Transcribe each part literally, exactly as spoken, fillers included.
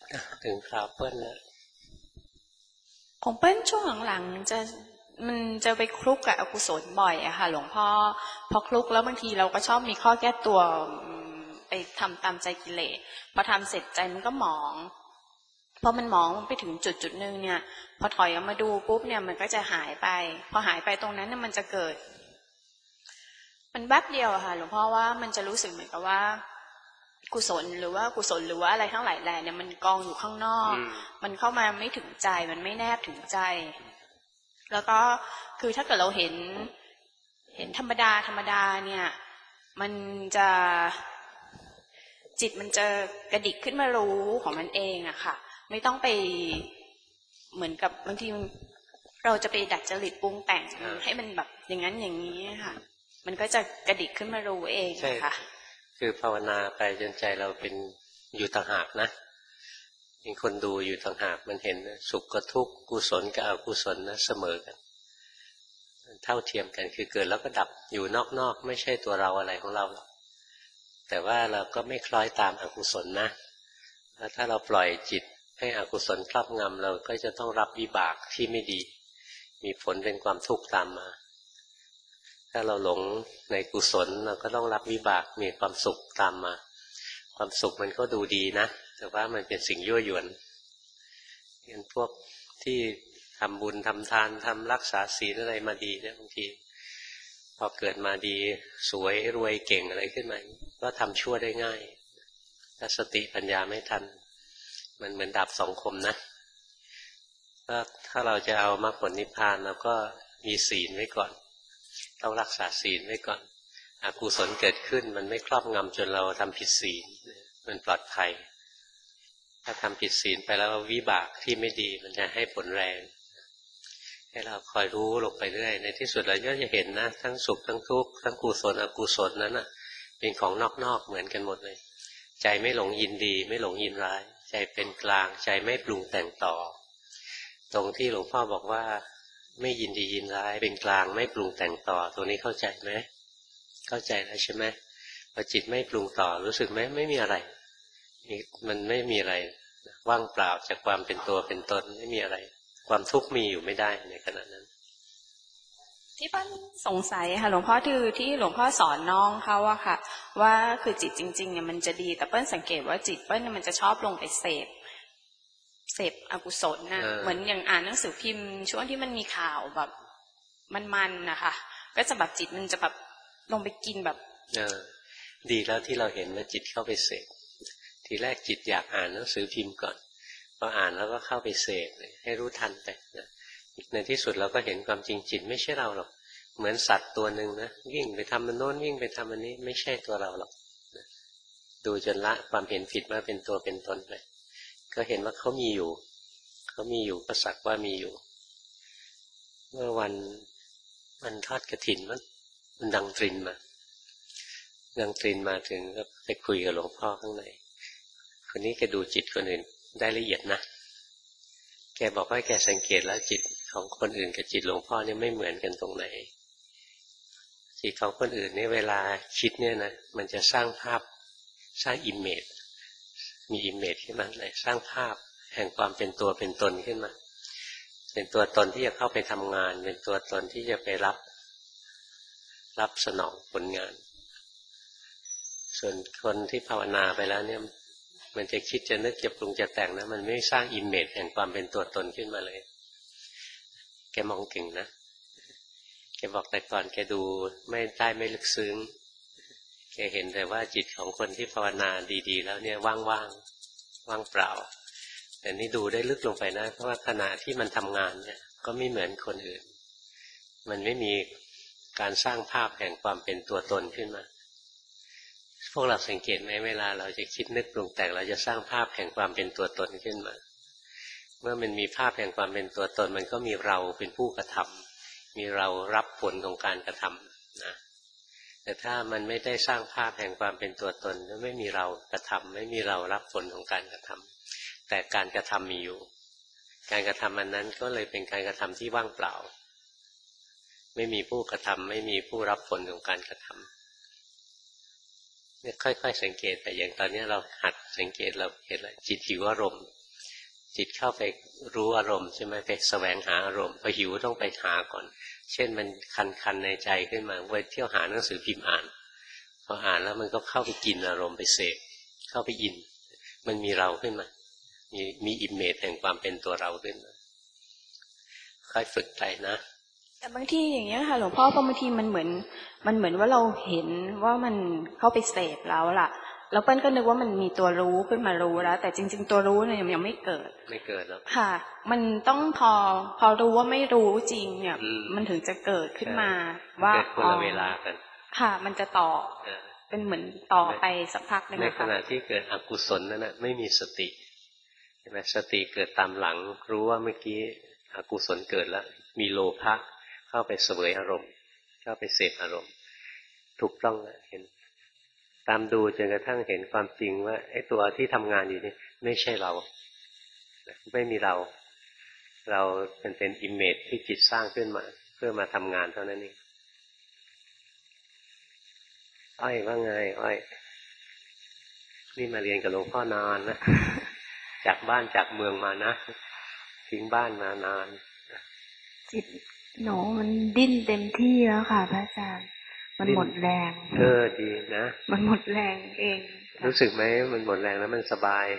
ถึงคราวเปิ้ลแล้วของเปิ้ลช่วงหลังๆจะมันจะไปคลุกกับอกุศลบ่อยอะค่ะหลวงพ่อพอคลุกแล้วบางทีเราก็ชอบมีข้อแก้ตัวไปทำตามใจกิเลสพอทำเสร็จใจมันก็หมองพอมันหมองไปถึงจุดจุดหนึ่งเนี่ยพอถอยออกมาดูปุ๊บเนี่ยมันก็จะหายไปพอหายไปตรงนั้นเนี่ยมันจะเกิดมันแวบเดียวอะค่ะหลวงพ่อว่ามันจะรู้สึกเหมือนกับว่ากุศลหรือว่ากุศลหรือว่าอะไรทั้งหลายแหล่เนี่ยมันกองอยู่ข้างนอกมันเข้ามาไม่ถึงใจมันไม่แนบถึงใจแล้วก็คือถ้าเกิดเราเห็นเห็นธรรมดาธรรมดาเนี่ยมันจะจิตมันจะกระดิกขึ้นมารู้ของมันเองอะค่ะไม่ต้องไปเหมือนกับบางทีเราจะไปดัดจริตปรุงแต่งให้มันแบบอย่างนั้นอย่างนี้ค่ะมันก็จะกระดิกขึ้นมารู้เองค่ะคือภาวนาไปจนใจเราเป็นอยู่ต่างหากนะเป็นคนดูอยู่ต่างหากมันเห็นสุขกับทุกข์กุศลกับอกุศลนะเสมอกันเท่าเทียมกันคือเกิดแล้วก็ดับอยู่นอกๆไม่ใช่ตัวเราอะไรของเราแต่ว่าเราก็ไม่คล้อยตามอกุศลนะแล้วถ้าเราปล่อยจิตให้อกุศลครอบงำเราก็จะต้องรับวิบากที่ไม่ดีมีผลเป็นความทุกข์ตามมาถ้าเราหลงในกุศลเราก็ต้องรับวิบากมีความสุขตามมาความสุขมันก็ดูดีนะแต่ว่ามันเป็นสิ่งยั่วยวนอย่างพวกที่ทำบุญทำทานทำรักษาศีลอะไรมาดีเนี่ยบางทีพอเกิดมาดีสวยรวยเก่งอะไรขึ้นมาก็ทำชั่วได้ง่ายถ้าสติปัญญาไม่ทันมันเหมือนดาบสองคมนะถ้าถ้าเราจะเอามรรคผลนิพพานเราก็มีศีลไว้ก่อนต้องรักษาศีลไว้ก่อนอกุศลเกิดขึ้นมันไม่ครอบงำจนเราทำผิดศีลมันปลอดภัยถ้าทำผิดศีลไปแล้ววิบากที่ไม่ดีมันจะให้ผลแรงให้เราคอยรู้ลงไปเรื่อยในที่สุดเราก็จะเห็นนะทั้งสุขทั้งทุกข์ทั้งกุศลอกุศลนั้นน่ะเป็นของนอกๆเหมือนกันหมดเลยใจไม่หลงยินดีไม่หลงยินร้ายใจเป็นกลางใจไม่ปรุงแต่งต่อตรงที่หลวงพ่อบอกว่าไม่ยินดียินร้ายเป็นกลางไม่ปรุงแต่งต่อตรงนี้เข้าใจไหมเข้าใจแล้วใช่ไหมพอจิตไม่ปรุงต่อรู้สึกไหมไม่มีอะไรมันไม่มีอะไรว่างเปล่าจากความเป็นตัวเป็นตนไม่มีอะไรความทุกข์มีอยู่ไม่ได้ในขณะนั้นที่ป้าสงสัยค่ะหลวงพ่อคือที่หลวงพ่อสอนน้องเขาอะค่ะว่าคือจิตจริงๆเนี่ยมันจะดีแต่เปิ้ลสังเกตว่าจิตเปิ้ลมันจะชอบลงไปเสพเสพอกุศลนะเหมือนอย่างอ่านหนังสือพิมพ์ช่วงที่มันมีข่าวแบบมันๆนะคะก็จะแบบจิตมันจะแบบลงไปกินแบบดีแล้วที่เราเห็นว่าจิตเข้าไปเสพทีแรกจิตอยากอ่านหนังสือพิมพ์ก่อนพออ่านแล้วก็เข้าไปเสพให้รู้ทันไปนะในที่สุดเราก็เห็นความจริงจิตไม่ใช่เราหรอกเหมือนสัตว์ตัวหนึ่งนะวิ่งไปทำมันโน้นวิ่งไปทำอันนี้ไม่ใช่ตัวเราหรอกดูจนละความเห็นผิดว่าเป็นตัวเป็นตนไปก็เห็นว่าเขามีอยู่เขามีอยู่ก็สักว่ามีอยู่เมื่อวันวันทอดกฐินมันมันดังตรินมาดังตรินมาถึงก็ไปคุยกับหลวงพ่อข้างในคนนี้แกดูจิตคนอื่นได้ละเอียดนะแกบอกว่าแกสังเกตแล้วจิตของคนอื่นกับจิตหลวงพ่อเนี่ยไม่เหมือนกันตรงไหนจิตของคนอื่นเนี่ยเวลาคิดเนี่ยนะมันจะสร้างภาพสร้างอิมเมจมีอิมเมจขึ้นมาเลยสร้างภาพแห่งความเป็นตัวเป็นตนขึ้นมาเป็นตัวตนที่จะเข้าไปทำงานเป็นตัวตนที่จะไปรับรับสนองผลงานส่วนคนที่ภาวนาไปแล้วเนี่ยมันจะคิดจะนึกจะปรุงจะแต่งนะมันไม่สร้างอิมเมจแห่งความเป็นตัวตนขึ้นมาเลยแกมองเก่งนะแกบอกแต่ก่อนแกดูไม่ได้ไม่ลึกซึ้งแกเห็นแต่ว่าจิตของคนที่ภาวนาดีๆแล้วเนี่ยว่างๆ ว่างเปล่าแต่นี่ดูได้ลึกลงไปนะเพราะว่าขณะที่มันทำงานเนี่ยก็ไม่เหมือนคนอื่นมันไม่มีการสร้างภาพแห่งความเป็นตัวตนขึ้นมาพวกเราสังเกตไหมเวลาเราจะคิดนึกปรุงแต่งเราจะสร้างภาพแห่งความเป็นตัวตนขึ้นมาเมื่อมันมีภาพแห่งความเป็นตัวตนมันก็มีเราเป็นผู้กระทำมีเรารับผลของการกระทำนะแต่ถ้ามันไม่ได้สร้างภาพแห่งความเป็นตัวตนก็ไม่มีเรากระทำไม่มีเรารับผลของการกระทำแต่การกระทำมีอยู่การกระทำอันนั้นก็เลยเป็นการกระทำที่ว่างเปล่าไม่มีผู้กระทำไม่มีผู้รับผลของการกระทำค่อยๆสังเกตไปอย่างตอนนี้เราหัดสังเกตเราเห็นแล้วจิตหิวอารมณ์จิตเข้าไปรู้อารมณ์ใช่ไหมไปแสวงหาอารมณ์พอหิวต้องไปหาก่อนเช่นมันคันๆในใจขึ้นมาไปเที่ยวหาหนังสือพิมพ์อ่านพออ่านแล้วมันก็เข้าไปกินอารมณ์ไปเสพเข้าไปอินมันมีเราขึ้นมามีมีอิมเมจแห่งความเป็นตัวเราขึ้นมาค่อยฝึกไปนะแต่บางทีอย่างเงี้ยค่ะหลวงพ่อบางทีมันเหมือนมันเหมือนว่าเราเห็นว่ามันเข้าไปเสพแล้วล่ะแล้วเปิ้ลก็นึกว่ามันมีตัวรู้ขึ้นมารู้แล้วแต่จริงๆตัวรู้เนี่ยยังไม่เกิดไม่เกิดแล้วค่ะมันต้องพอพอรู้ว่าไม่รู้จริงเนี่ยมันถึงจะเกิดขึ้นมาว่าเกิดคนละเวลากันค่ะมันจะต่อเป็นเหมือนต่อไปสักพักนึงในขณะที่เกิดอกุศลนั่นนะไม่มีสติใช่ไหมสติเกิดตามหลังรู้ว่าเมื่อกี้อกุศลเกิดแล้วมีโลภะเข้าไปเสวยอารมณ์เข้าไปเสพอารมณ์ถูกต้องนะเห็นตามดูจนกระทั่งเห็นความจริงว่าไอ้ตัวที่ทำงานอยู่นี่ไม่ใช่เราไม่มีเราเราเป็นเป็นอิมเมจที่จิตสร้างขึ้นมาเพื่อมาทำงานเท่านั้นเองอ้อยว่าไงอ้อยนี่มาเรียนกับหลวงพ่อนานนะจากบ้านจากเมืองมานะทิ้งบ้านมานานจิตหนูมันดิ้นเต็มที่แล้วค่ะพระอาจารย์มันหมดแรงเออดีนะมันหมดแรงเองรู้สึกไหมมันหมดแรงแล้วมันสบาย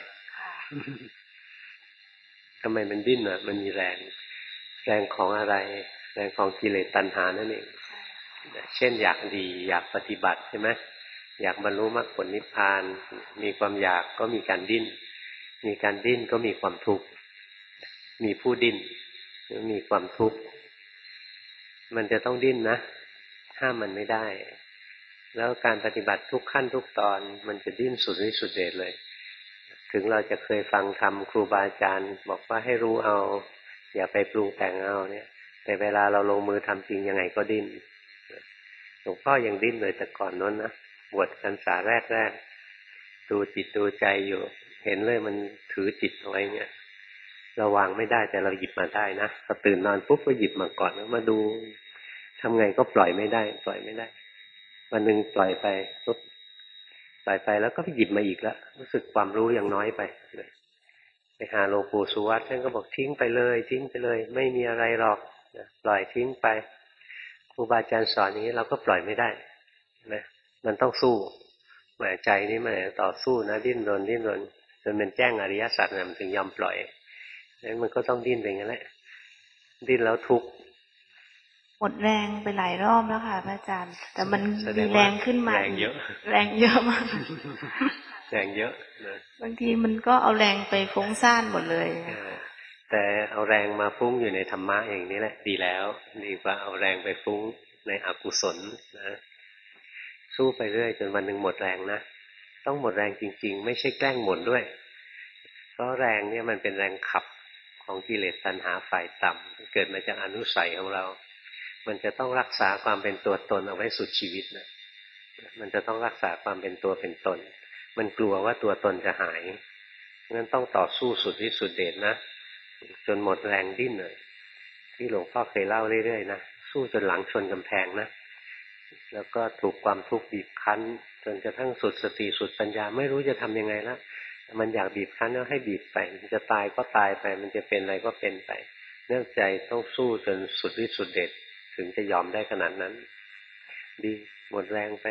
ทำไมมันดิ้นอ่ะมันมีแรงแรงของอะไรแรงของกิเลสตัณหานั่นเองเช่นอยากดีอยากปฏิบัติใช่ไหมอยากบรรลุมรรคผลนิพพานมีความอยากก็มีการดิ้นมีการดิ้นก็มีความทุกข์มีผู้ดิ้นมีความทุกข์มันจะต้องดิ้นนะห้ามมันไม่ได้แล้วการปฏิบัติทุกขั้นทุกตอนมันจะดิ้นสุดฤทธิ์สุดเดชเลยถึงเราจะเคยฟังธรรมครูบาอาจารย์บอกว่าให้รู้เอาอย่าไปปรุงแต่งเอาเนี่ยแต่เวลาเราลงมือทำจริงยังไงก็ดิ้นหลวงพ่อยังดิ้นเลยแต่ก่อนนั้นนะบวชพรรษาแรกๆดูจิตดูใจอยู่เห็นเลยมันถือจิตเอาไว้เนี่ยเราวางไม่ได้แต่เราหยิบมาได้นะพอตื่นนอนปุ๊บก็หยิบมาก่อนแล้วมาดูทำไงก็ปล่อยไม่ได้ปล่อยไม่ได้วันหนึ่งปล่อยไปปุ๊บปล่อยไปแล้วก็ไปหยิบมาอีกแล้วรู้สึกความรู้ยังน้อยไปเลยไปหาหลวงปู่สุวัตท่านก็บอกทิ้งไปเลยทิ้งไปเลยไม่มีอะไรหรอกปล่อยทิ้งไปครูบาอาจารย์สอนอย่างนี้เราก็ปล่อยไม่ได้นะมันต้องสู้แหมใจนี่มันต่อสู้นะดิ้นรนดิ้นรนจนเป็นแจ้งอริยสัจมันถึงยอมปล่อยงั้นมันก็ต้องดิ้นไปงั้นแหละดิ้นแล้วทุกข์หมดแรงไปหลายรอบแล้วค่ะพระอาจารย์แต่มันมีแรงขึ้นมาแรงเยอะแรงเยอะมากแรงเยอะนะบางทีมันก็เอาแรงไปฟุ้งซ่านหมดเลยแต่เอาแรงมาฟุ้งอยู่ในธรรมะอย่างนี้แหละดีแล้วดีกว่าเอาแรงไปฟุ้งในอกุศลนะสู้ไปเรื่อยจนวันหนึ่งหมดแรงนะต้องหมดแรงจริงๆไม่ใช่แกล้งหมดด้วยเพราะแรงเนี่ยมันเป็นแรงขับของกิเลสตัณหาฝ่ายต่ำเกิดมาจากอนุสัยของเรามันจะต้องรักษาความเป็นตัวตนเอาไว้สุดชีวิตนะมันจะต้องรักษาความเป็นตัวเป็นตนมันกลัวว่าตัวตนจะหายงั้นต้องต่อสู้สุดที่สุดเดชนะจนหมดแรงดิ้นเลยที่หลวงพ่อเคยเล่าเรื่อยๆนะสู้จนหลังชนกำแพงนะแล้วก็ถูกความทุกข์บีบคั้นจนกระทั่งสุดสติสุดปัญญาไม่รู้จะทำยังไงแล้วมันอยากบีบคั้นแล้วให้บีบไปมันจะตายก็ตายไปมันจะเป็นอะไรก็เป็นไปเนื่องใจต้องสู้จนสุดฤทธิ์สุดเดชถึงจะยอมได้ขนาดนั้นดีหมดแรงไป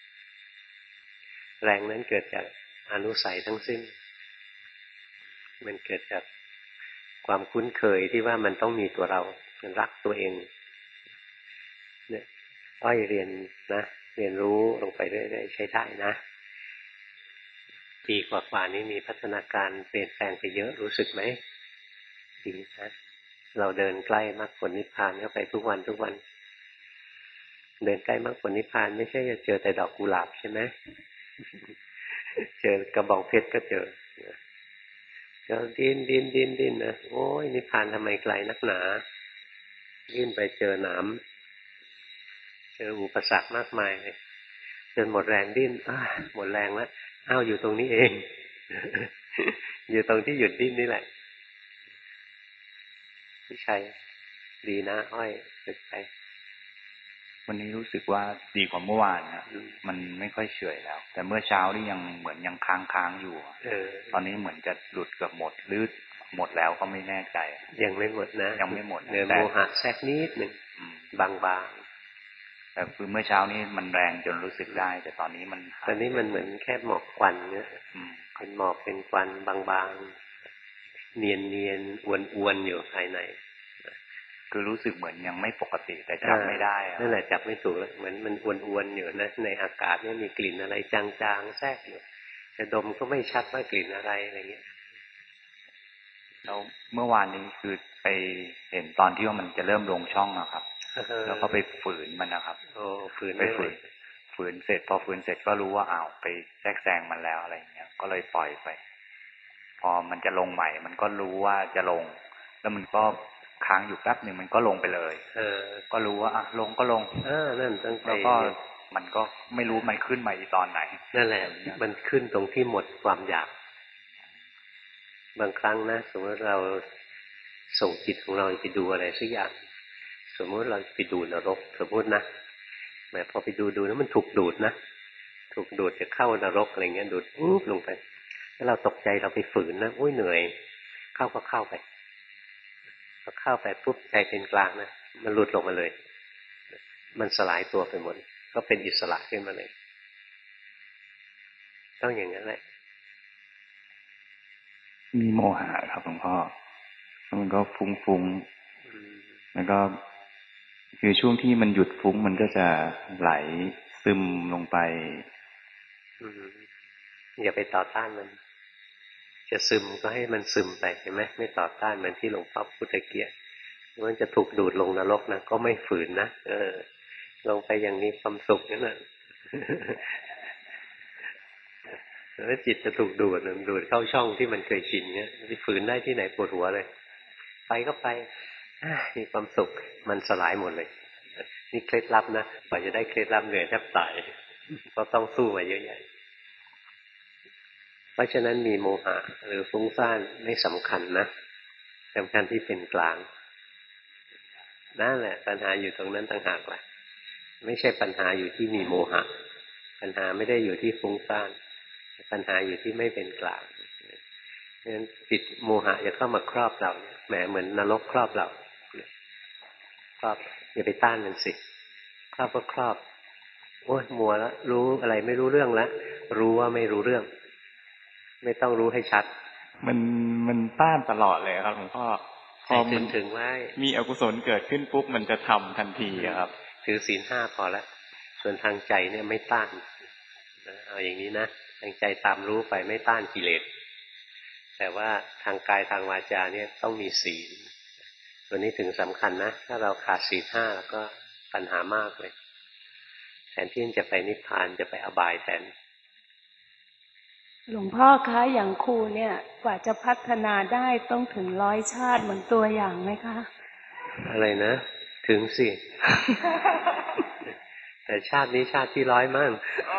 แรงนั้นเกิดจากอนุสัยทั้งสิ้นมันเกิดจากความคุ้นเคยที่ว่ามันต้องมีตัวเรามันรักตัวเองเนี่ยอ้อยเรียนนะเรียนรู้ลงไปเรื่อยๆใช้ได้นะปีกว่าๆนี้มีพัฒนาการเปลี่ยนแปลงไปเยอะรู้สึกไหมดีนะเราเดินใกล้มรรคผลนิพพานเข้าไปทุกวันทุกวันเดินใกล้มรรคผลนิพพานไม่ใช่จะเจอแต่ดอกกุหลาบใช่ไหมเจอกระบองเพชรก็เจอก็ดิ้นดิ้นดิ้นดิ้นนะโอ้ยนิพพานทำไมไกลนักหนาดิ้นไปเจอหนามเจออุปสรรคมากมายเลยจนหมดแรงดิ้นหมดแรงแล้วอ้าวอยู่ตรงนี้เองอยู่ตรงที่หยุดดิ้นนี่แหละพี่ชัยดีนะอ้อยฝึกไปวันนี้รู้สึกว่าดีกว่าเมื่อวานนะมันไม่ค่อยเฉยแล้วแต่เมื่อเช้านี่ยังเหมือนยังค้างค้างอยู่เออตอนนี้เหมือนจะหลุดเกือบหมดหรือหมดแล้วก็ไม่แน่ใจยังไม่หมดนะยังไม่หมดเนื้อโมหะแทรกนิดหนึ่งบางๆแต่คือเมื่อเช้านี้มันแรงจนรู้สึกได้แต่ตอนนี้มันตอนนี้มันเหมือนแค่หมอกควันเนี่ยเป็นหมอกเป็นควันบางๆเนียนเนียนอ้วนอ้วนอยู่ภายในคือรู้สึกเหมือนยังไม่ปกติแต่จับไม่ได้นั่นแหละจับไม่ถูกแล้วเหมือนมันอ้วนๆอยู่นะในอากาศเนี่ยมีกลิ่นอะไรจางๆแทรกอยู่แต่ดมก็ไม่ชัดว่ากลิ่นอะไรอะไรเงี้ยแล้วเมื่อวานนี้คือไปเห็นตอนที่ว่ามันจะเริ่มลงช่องอะครับแล้วก็ไปฝืนมันนะครับโอ้ฝืนไปฝืนฝืนเสร็จพอฝืนเสร็จก็รู้ว่าอ้าวไปแทรกแซงมันแล้วอะไรเงี้ยก็เลยปล่อยไปพอมันจะลงใหม่มันก็รู้ว่าจะลงแล้วมันก็ค้างอยู่แป๊บหนึ่งมันก็ลงไปเลยเออก็รู้ว่าอ่ะลงก็ลงเออนั่นตั้งใจแล้วก็มันก็ไม่รู้มันขึ้นมาอีตอนไหนนั่นแหละมันขึ้นตรงที่หมดความอยากบางครั้งนะสมมติเราส่งจิตของเราไปดูอะไรสักอย่างสมมติเราไปดูนรกสมมตินะแหมพอไปดูดูแล้วมันถูกดูดนะถูกดูดจะเข้านรกอะไรเงี้ยดูดปุ๊บลงไปแล้วเราตกใจเราไปฝืนนะอุ้ยเหนื่อยเข้าก็เข้าไปพอเข้าไปปุ๊บใจเป็นกลางนะมันหลุดลงมาเลยมันสลายตัวไปหมดก็เป็นอิสระขึ้นมาเลยต้องอย่างนั้นแหละมีโมหะครับหลวงพ่อมันก็ฟุ้งๆแล้วก็คือช่วงที่มันหยุดฟุ้งมันก็จะไหลซึมลงไปอย่าไปต่อต้านมันจะซึมก็ให้มันซึมไปเห็นไหมไม่ต่อต้านเหมือนที่หลวงพ่อพุทธเกียรติมันจะถูกดูดลงนรกนะก็ไม่ฝืนนะเออลงไปอย่างนี้ความสุขนั่นแหละแล้วจิตจะถูกดูดมันดูดเข้าช่องที่มันเคยชินเนี้ยจะฝืนได้ที่ไหนปวดหัวเลยไปก็ไปมีความสุขมันสลายหมดเลยนี่เคล็ดลับนะกว่าจะได้เคล็ดลับเหนื่อยแทบตายก็ต้องสู้มาเยอะแยะเพราะฉะนั้นมีโมหะหรือฟุ้งซ่านไม่สำคัญนะสำคัญที่เป็นกลางนั่นแหละปัญหาอยู่ตรงนั้นต่างหากแหละไม่ใช่ปัญหาอยู่ที่มีโมหะปัญหาไม่ได้อยู่ที่ฟุ้งซ่านปัญหาอยู่ที่ไม่เป็นกลางเพราะฉะนั้นจิตโมหะจะเข้ามาครอบเราแหมเหมือนนรกครอบเราครอบอย่าไปต้านมันสิครอบก็ครอบโอ้ยมัวแล้วรู้อะไรไม่รู้เรื่องแล้วรู้ว่าไม่รู้เรื่องไม่ต้องรู้ให้ชัดมันมันต้านตลอดเลยครับหลวงพ่อพอมันถึงไว้มีอกุศลเกิดขึ้นปุ๊บมันจะทำทันทีครับถือศีลห้าพอแล้วส่วนทางใจเนี่ยไม่ต้านเอาอย่างนี้นะทางใจตามรู้ไปไม่ต้านกิเลสแต่ว่าทางกายทางวาจาเนี่ยต้องมีศีลตัวนี้ถึงสำคัญนะถ้าเราขาดศีลห้าแล้วก็ปัญหามากเลยแทนที่จะไปนิพพานจะไปอบายแทนหลวงพ่อคะอย่างครูเนี่ยกว่าจะพัฒนาได้ต้องถึงร้อยชาติเหมือนตัวอย่างไหมคะอะไรนะถึงสิ แต่ชาตินี้ชาติที่ร้อยมั่ง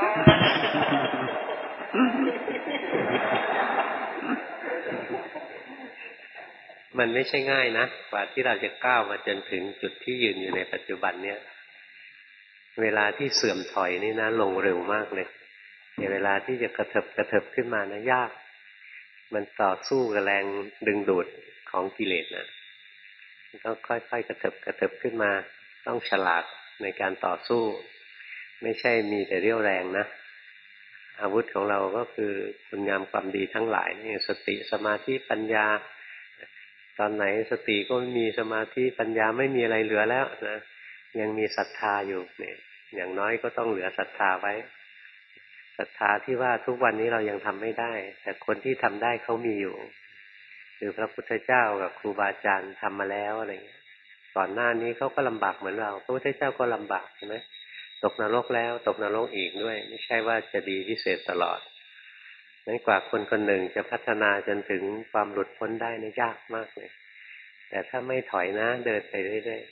มันไม่ใช่ง่ายนะกว่าที่เราจะก้าวมาจนถึงจุดที่ยืนอยู่ในปัจจุบันเนี่ยเวลาที่เสื่อมถอยนี่นะลงเร็วมากเลยเวลาที่จะกระเถิบกระเถิบขึ้นมานะยากมันต่อสู้กับแรงดึงดูดของกิเลสนะต้องค่อยๆกระเถิบกระเถิบขึ้นมาต้องฉลาดในการต่อสู้ไม่ใช่มีแต่เรี่ยวแรงนะอาวุธของเราก็คือคุณงามความดีทั้งหลายนี่สติสมาธิปัญญาตอนไหนสติก็ไม่มีสมาธิปัญญาไม่มีอะไรเหลือแล้วนะยังมีศรัทธาอยู่เนี่ยอย่างน้อยก็ต้องเหลือศรัทธาไว้ศรัทธาที่ว่าทุกวันนี้เรายังทำไม่ได้แต่คนที่ทำได้เขามีอยู่คือพระพุทธเจ้ากับครูบาอาจารย์ทำมาแล้วอะไรเงี้ยก่อนหน้านี้เขาก็ลำบากเหมือนเราพระพุทธเจ้าก็ลำบากใช่ไหมตกนรกแล้วตกนรกอีกด้วยไม่ใช่ว่าจะดีพิเศษตลอดนั้นกว่าคนคนหนึ่งจะพัฒนาจนถึงความหลุดพ้นได้นี่ยากมากเลยแต่ถ้าไม่ถอยนะเดินไปเรื่อย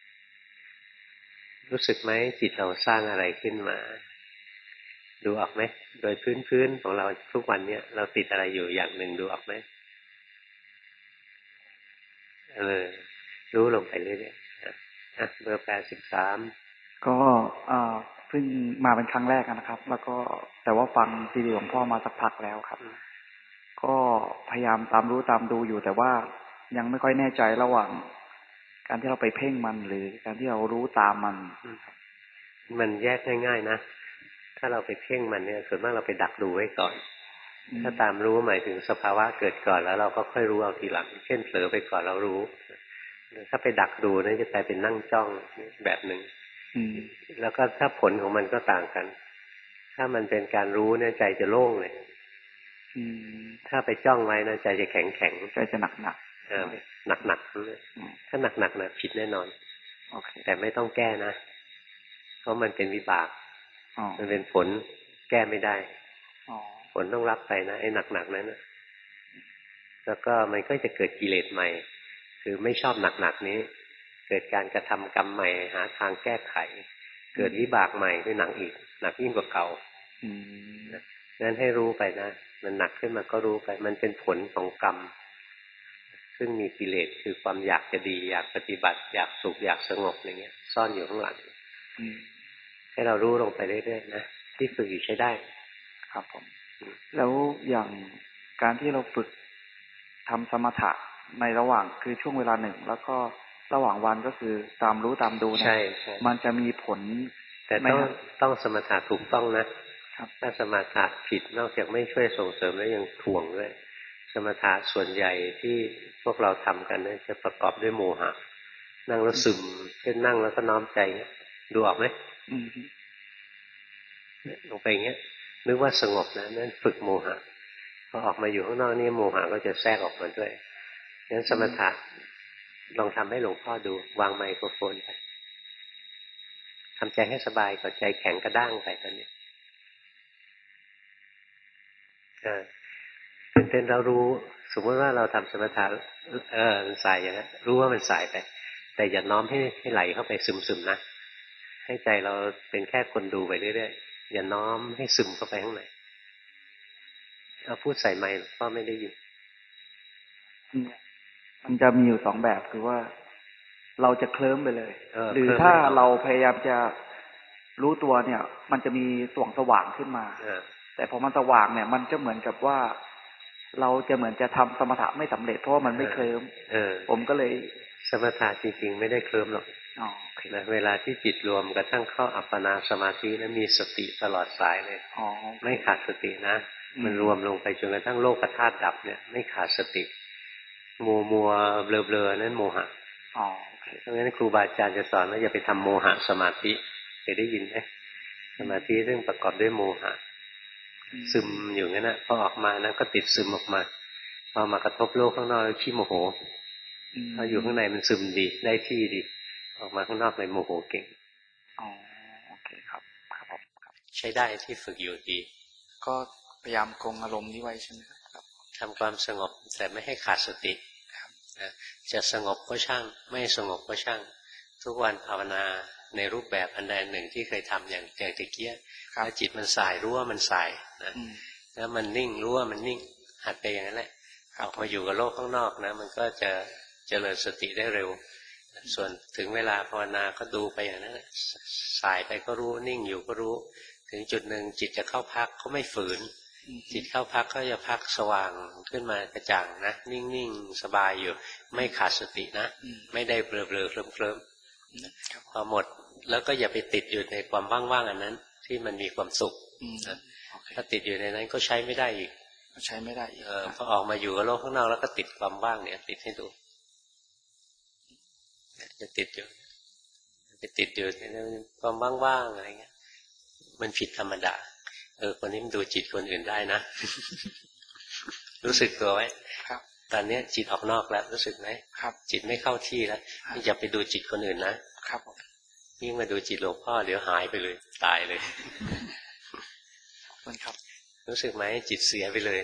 ๆรู้สึกไหมจิตเราสร้างอะไรขึ้นมาดูออกไหมโดยพื้นๆของเราทุกวันเนี้ยเราติดอะไรอยู่อย่างหนึ่งดูออกไหมเออรู้ลงไปเรื่อยๆอ่ะเบอร์แปดสิบสามก็อ่าเพิ่งมาเป็นครั้งแรกนะครับ แล้วก็แต่ว่าฟังซีดีหลวงพ่อมาสักพักแล้วครับก็พยายามตามรู้ตามดูอยู่แต่ว่ายังไม่ค่อยแน่ใจระหว่างการที่เราไปเพ่งมันหรือการที่เรารู้ตามมันมันแยกง่ายๆนะถ้าเราไปเพ่งมันเนี่ยส่วนมากเราไปดักดูไว้ก่อนถ้าตามรู้หมายถึงสภาวะเกิดก่อนแล้วเราก็ค่อยรู้เอาทีหลังเช่นเผลอไปก่อนเรารู้ถ้าไปดักดูนั่นจะกลายเป็นนั่งจ้องแบบหนึ่งแล้วก็ถ้าผลของมันก็ต่างกันถ้ามันเป็นการรู้เนี่ยใจจะโล่งเลยถ้าไปจ้องไว้นะใจจะแข็งแข็งใจจะหนักหนักหนักหนักเลยถ้าหนักหนักนะผิดแน่นอนแต่ไม่ต้องแก้นะเพราะมันเป็นวิบากมันเป็นผลแก้ไม่ได้ผลต้องรับไปนะไอ้หนักๆนั้นนะแล้วก็มันก็จะเกิดกิเลสใหม่คือไม่ชอบหนักๆนี้เกิดการกระทำกรรมใหม่หาทางแก้ไขเกิดวิบากใหม่คือหนักอีกหนักยิ่งกว่าเก่างั้นให้รู้ไปนะมันหนักขึ้นมาก็รู้ไปมันเป็นผลของกรรมซึ่งมีกิเลสคือความอยากจะดีอยากปฏิบัติอยากสุขอยากสงบอย่างเงี้ยซ่อนอยู่ข้างหลังให้เรารู้ลงไปเรื่อยๆนะที่ฝึกอยู่ใช้ได้ครับผมแล้วอย่างการที่เราฝึกทำสมถะในระหว่างคือช่วงเวลาหนึ่งแล้วก็ระหว่างวันก็คือตามรู้ตามดูนะมันจะมีผลแต่ต้องต้องสมถะถูกต้องนะถ้าสมถะผิดนอกจากไม่ช่วยส่งเสริมแล้วยังถ่วงด้วยสมถะส่วนใหญ่ที่พวกเราทำกันเนี่ยจะประกอบด้วยโมหะนั่งแล้วซึมเช่นนั่งแล้วก็น้อมใจดูออกไหมลงไปอย่างเงี้ยนึกว่าสงบนะนั่นฝึกโมหะพอออกมาอยู่ข้างนอกนี่โมหะก็จะแทรกออกมาด้วยงั้นสมถะลองทำให้หลวงพ่อดูวางไมโครโฟนไปทำใจให้สบายก่อนใจแข็งกระด้างไปตอนนี้ตื่นเต้นเรารู้สมมติว่าเราทำสมถะเออมันสายอย่างนั้นรู้ว่ามันสายไปแต่อย่าน้อมให้ให้ไหลเข้าไปซึมๆนะให้ใจเราเป็นแค่คนดูไปเรื่อยๆอย่าน้อมให้ซึมเข้าไปข้างในเอาพูดใส่ไมค์พ่อไม่ได้ยินมันจะมีอยู่สองแบบคือว่าเราจะเคลิ้มไปเลยหรือถ้าเราพยายามจะรู้ตัวเนี่ย มันจะมีแสงสว่างขึ้นมาแต่พอมันสว่างเนี่ยมันจะเหมือนกับว่าเราจะเหมือนจะทำสมถะไม่สำเร็จเพราะว่ามันไม่เคลิ้มผมก็เลยสมถะจริงๆไม่ได้เคลิ้มหรอกนะเวลาที่จิตรวมกระทั่งเข้าอัปปนาสมาธินั้นมีสติตลอดสายเลยไม่ขาดสตินะมันรวมลงไปจนกระทั่งโลกธาตุดับเนี่ยไม่ขาดสติมัวมัวเบลอเบลอนั่นโมหะอ๋อเพราะงั้นครูบาอาจารย์จะสอนว่าอย่าไปทำโมหะสมาธิเคยได้ยินไหมสมาธิซึ่งประกอบด้วยโมหะซึมอยู่งั้นนะพอออกมานะก็ติดซึมออกมาพอมากระทบโลกข้างนอกขี้โมโหพออยู่ข้างในมันซึมดีได้ที่ดีออกมาข้างนอกเลยโมโหเก่งอ๋อโอเคครับครับครับใช้ได้ที่ฝึกอยู่ดีก็พยายามคงอารมณ์นี้ไว้ใช่ไหมครับทำความสงบแต่ไม่ให้ขาดสติจะสงบก็ช่างไม่สงบก็ช่างทุกวันภาวนาในรูปแบบอันใดหนึ่งที่เคยทำอย่างอย่างตะเกียถ้าจิตมันสายรู้ว่ามันสายนะแล้วมันนิ่งรู้ว่ามันนิ่งหัดไปอย่างนั้นแหละออกมาอยู่กับโลกข้างนอกนะมันก็จะเจริญสติได้เร็วส่วนถึงเวลาภาวนาก็ดูไปอย่างนั้นสายไปก็รู้นิ่งอยู่ก็รู้ถึงจุดหนึ่งจิตจะเข้าพักก็ไม่ฝืนจิตเข้าพักก็จะพักสว่างขึ้นมากระจ่างนะนิ่งๆสบายอยู่ไม่ขาดสตินะไม่ได้เบลอๆเคลิ้มๆพอหมดแล้วก็อย่าไปติดอยู่ในความว่างๆอันนั้นที่มันมีความสุขถ้าติดอยู่ในนั้นก็ใช้ไม่ได้อีกใช้ไม่ได้อีกพอออกมาอยู่กับโลกข้างนอกแล้วก็ติดความว่างเนี่ยติดให้ดูจะติดอยู่ไปติดอยู่ในความว่างๆอะไรเงี้ยมันผิดธรรมดาเออคนนี้มันดูจิตคนอื่นได้นะ รู้สึกตัวไว้ครับตอนนี้จิตออกนอกแล้วรู้สึกไหมครับจิตไม่เข้าที่แล้วอย่าไปดูจิตคนอื่นนะครับยิ่งมาดูจิตหลวงพ่อเดี๋ยวหายไปเลยตายเลยมันครับรู้สึกไหมจิตเสียไปเลย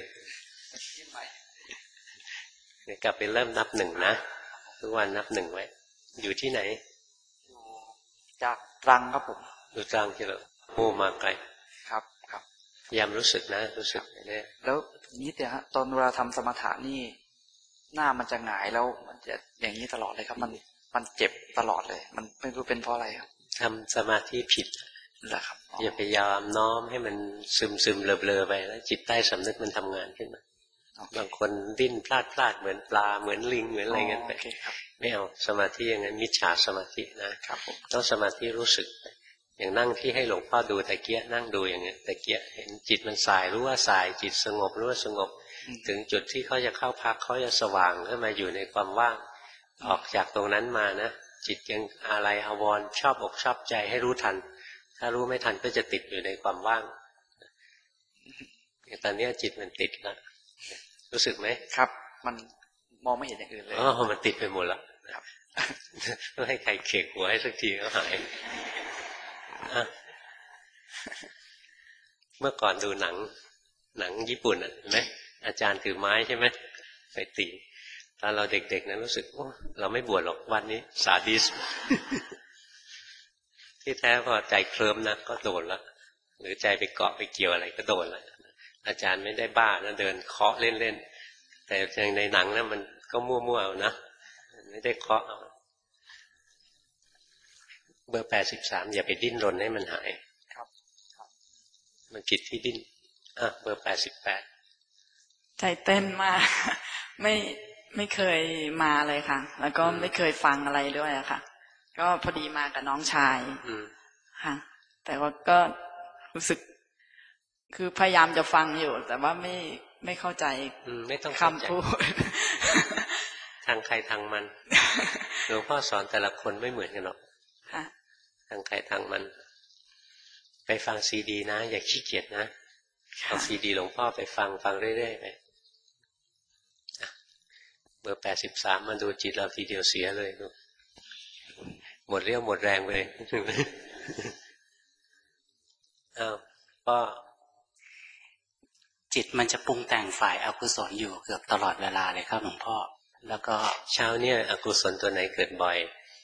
เดี๋ยวกลับไปเริ่มนับหนึ่งนะทุกวันนับหนึ่งไว้อยู่ที่ไหนอยู่จากตรังครับผมอยู่ตรังที่เราโอ้มาไกลครับครับพยายามรู้สึกนะรู้สึกเนี่ยแล้วนี้แต่ฮะตอนเวลาทำสมถะนี่หน้ามันจะหงายแล้วมันจะอย่างนี้ตลอดเลยครับมันมันเจ็บตลอดเลยมันไม่รู้เป็นเพราะอะไรครับทำสมาธิผิดเหรอครับอย่าไปยอมน้อมให้มันซึมซึมเบลอๆไปแล้วจิตใต้สำนึกมันทำงานขึ้นมาบางคนดิ้นพลาดพลาดเหมือนปลาเหมือนลิงเหมือนอะไรเงี้ยไปไม่เอาสมาธิอย่างนั้นมิจฉาสมาธินะครับต้องสมาธิรู้สึกอย่างนั่งที่ให้หลวงพ่อดูตะเกียนั่งดูอย่างเงี้ยตะเกียเห็นจิตมันสายรู้ว่าสายจิตสงบรู้ว่าสงบถึงจุดที่เขาจะเข้าพักเขาจะสว่างขึ้นมาอยู่ในความว่างออกจากตรงนั้นมานะจิตยังอะไรอาวรณ์ชอบอกชอบใจให้รู้ทันถ้ารู้ไม่ทันก็จะติดอยู่ในความว่างตอนนี้จิตมันติดแล้วรู้สึกไหมครับมันมองไม่เห็นอย่างอื่นเลยอ๋อมันติดไปหมดแล้วครับต้องให้ใครเขกหัวให้สักทีก็หายเมื่อก่อนดูหนังหนังญี่ปุ่นอ่ะเห็นไหมอาจารย์ถือไม้ใช่ไหมไปตีตอนเราเด็กๆนั้นรู้สึกโอ้เราไม่บวชหรอกวันนี้สาดิสที่แท้พอใจเคลิ้มนะก็โดนแล้วหรือใจไปเกาะไปเกี่ยวอะไรก็โดนแล้วอาจารย์ไม่ได้บ้านะเดินเคาะเล่นๆแต่ในหนังนะมันก็มั่วๆเอานะไม่ได้เคาะเอาเบอร์แปดสิบสามอย่าไปดิ้นรนให้มันหายครับมันผิดที่ดิ้นอ่ะเบอร์แปดสิบแปดใจเต้นมากไม่ไม่เคยมาเลยค่ะแล้วก็ไม่เคยฟังอะไรด้วยอะค่ะก็พอดีมากับน้องชายค่ะแต่ว่าก็รู้สึกคือพยายามจะฟังอยู่แต่ว่าไม่ไม่เข้าใจไม่ต้องคำพูดทางใครทางมันหลวงพ่อสอนแต่ละคนไม่เหมือนกันหรอกทางใครทางมันไปฟังซีดีนะอย่าขี้เกียจนะเอาซีดีหลวงพ่อไปฟังฟังเรื่อยๆไปเบอร์แปดสิบสามมาดูจิตเราทีเดียวเสียเลยลูกหมดเรี่ยวหมดแรงไปเลยอ้าวก็จิตมันจะปรุงแต่งฝ่ายอกุศลอยู่เกือบตลอดเวลาเลยครับหลวงพ่อแล้วก็เช้าเนี่ยอกุศลตัวไหนเกิดบ่อย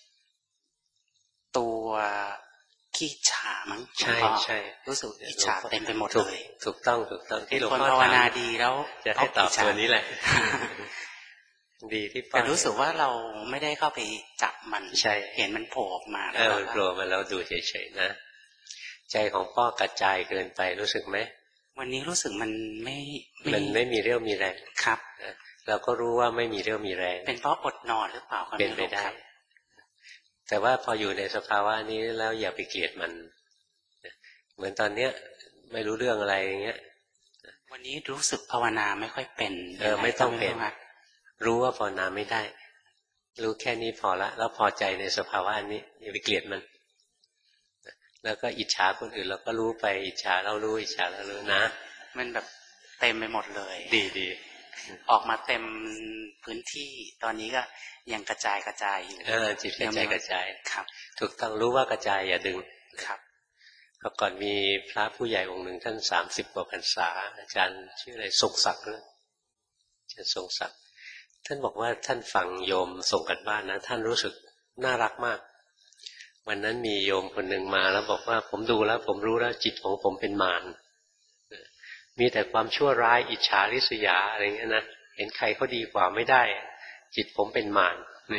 ตัวขี้ฉามั้งใช่ใช่รู้สึกอิจฉาเต็มไปหมดเลยถูกต้องถูกต้องที่หลวงพ่อภาวนาดีแล้วจะให้ตอบตัวนี้แหละดีที่แต่รู้สึกว่าเราไม่ได้เข้าไปจับมันใช่เห็นมันโผล่ออกมาเออโผล่มาเราดูเฉยๆนะใจของพ่อกระจายเกินไปรู้สึกไหมวันนี้รู้สึกมันไม่มันไม่มีเรี่ยวมีแรงครับเราก็รู้ว่าไม่มีเรี่ยวมีแรงเป็นเพราะอดนอนหรือเปล่าเป็นไปได้แต่ว่าพออยู่ในสภาวะนี้แล้วอย่าไปเกลียดมันเหมือนตอนเนี้ยไม่รู้เรื่องอะไรอย่างเงี้ยวันนี้รู้สึกภาวนาไม่ค่อยเป็นเออไม่ต้องเป็นรู้ว่าภาวนาไม่ได้รู้แค่นี้พอละแล้วพอใจในสภาวะนี้อย่าไปเกลียดมันแล้วก็อิจฉาคนอื่นเราก็รู้ไปอิจฉาเรารู้อิจฉาเรารู้นะมันแบบเต็มไปหมดเลยดีดีออกมาเต็มพื้นที่ตอนนี้ก็ยังกระจายกระจายอยู่เออจิตกระจายกระจายครับถูกต้องรู้ว่ากระจายอย่าดึงครับก็ก่อนมีพระผู้ใหญ่องค์หนึ่งท่านสามสิบกว่าพรรษาอาจารย์ชื่ออะไรทรงศักดิ์นะอาจารย์ทรงศักดิ์ท่านบอกว่าท่านฟังโยมส่งกันบ้านนะท่านรู้สึกน่ารักมากวันนั้นมีโยมคนหนึ่งมาแล้วบอกว่าผมดูแล้วผมรู้แล้วจิตของผมเป็นมารมีแต่ความชั่วร้ายอิจฉาริษยาอะไรเงี้ยนะเห็นใครเขาดีกว่าไม่ได้จิตผมเป็นมารนี่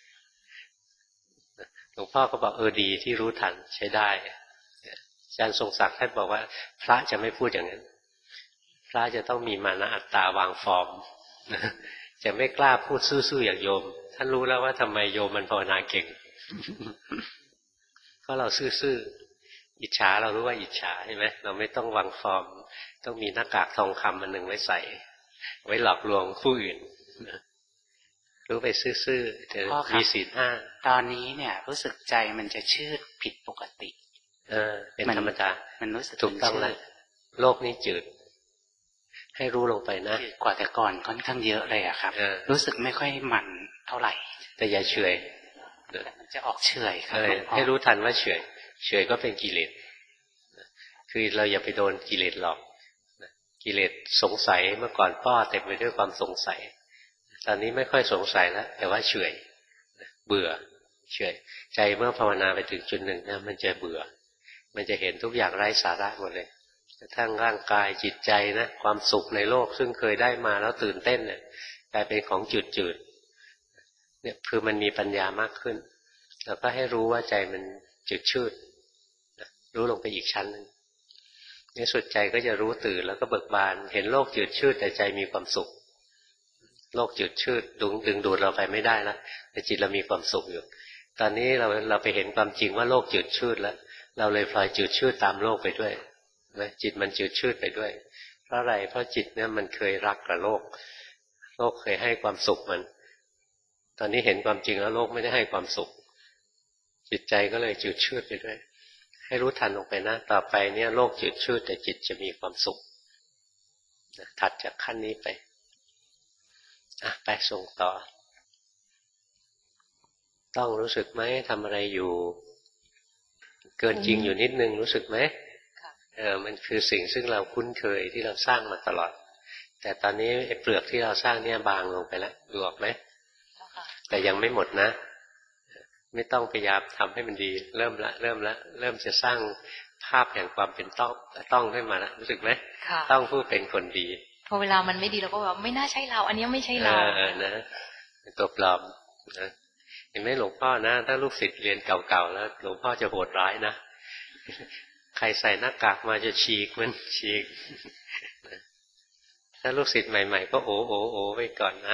หลวงพ่อก็บอกเออดีที่รู้ทันใช้ได้อาจารย์ทรงศักดิ์ท่านบอกว่าพระจะไม่พูดอย่างนั้นพระจะต้องมีมานะอัตตาวางฟอร์มจะไม่กล้าพูดซื่อๆอย่างโยมท่านรู้แล้วว่าทำไมโยมมันภาวนาเก่งก็เราซื่อๆอิจฉาเรารู้ว่าอิจฉาใช่ไหมเราไม่ต้องวางฟอร์มต้องมีหน้ากากทองคำมันหนึ่งไว้ใส่ไว้หลอกลวงผู้อื่นรู้ไปซื่อๆแต่มีศีลห้าตอนนี้เนี่ยรู้สึกใจมันจะชืดผิดปกติเออเป็นธรรมดามันรู้สึกถูกต้องแล้วโลกนี้จืดให้รู้ลงไปนะกว่าแต่ก่อนค่อนข้างเยอะเลยอะครับรู้สึกไม่ค่อยมันเท่าไหร่แต่อย่าเฉยมันจะออกเฉยครับให้รู้ทันว่าเฉยเฉยก็เป็นกิเลสคือเราอย่าไปโดนกิเลสหลอกกิเลสสงสัยเมื่อก่อนป้อเต็มไปด้วยความสงสัยตอนนี้ไม่ค่อยสงสัยแล้วแต่ว่าเฉยเบื่อเฉยใจเมื่อภาวนาไปถึงจุดหนึ่งนะมันจะเบื่อมันจะเห็นทุกอย่างไร้สาระหมดเลยกระทั่งร่างกายจิตใจนะความสุขในโลกซึ่งเคยได้มาแล้วตื่นเต้นเนี่ยกลายเป็นของจืดๆเนี่ยคือมันมีปัญญามากขึ้นแล้วก็ให้รู้ว่าใจมันจืดชืดรู้ลงไปอีกชั้นนึงในสุดใจก็จะรู้ตื่นแล้วก็เบิกบานเห็นโลกจืดชืดแต่ใจมีความสุขโลกจืดชืดดึงดึงดูดเราไปไม่ได้แล้วแต่จิตเรามีความสุขอยู่ตอนนี้เราเราไปเห็นความจริงว่าโลกจืดชืดแล้วเราเลยพลอยจืดชืดตามโลกไปด้วยนะจิตมันจืดชืดไปด้วยเพราะอะไรเพราะจิตเนี่ยมันเคยรักกับโลกโลกเคยให้ความสุขมันตอนนี้เห็นความจริงแล้วโลกไม่ได้ให้ความสุขจิตใจก็เลยจืดชืดไปด้วยให้รู้ทันลงไปนะต่อไปเนี่ยโลกจืดชืดแต่จิตจะมีความสุขถัดจากขั้นนี้ไปอ่ะไปส่งต่อต้องรู้สึกไหมทำอะไรอยู่เกินจริงอยู่นิดนึงรู้สึกไหมเออมันคือสิ่งซึ่งเราคุ้นเคยที่เราสร้างมาตลอดแต่ตอนนี้ไอ้เปลือกที่เราสร้างเนี่ยบางลงไปแล้วดูออกไหมแต่ยังไม่หมดนะไม่ต้องพยายามทำให้มันดีเริ่มละเริ่มละเริ่มจะสร้างภาพแห่งความเป็นต้องต้องขึ้นมาแล้วรู้สึกไหมต้องผู้เป็นคนดีพอเวลามันไม่ดีเราก็แบบไม่น่าใช่เราอันนี้ไม่ใช่เราเออนะเป็นตัวปลอมนะเห็นไหมหลวงพ่อนะถ้าลูกศิษย์เรียนเก่าๆแล้วหลวงพ่อจะโหดร้ายนะใครใส่หน้ากากมาจะฉีกมันฉีกถ้าลูกศิษย์ใหม่ๆก็โอ้โอ้โอ้ไปก่อนนะ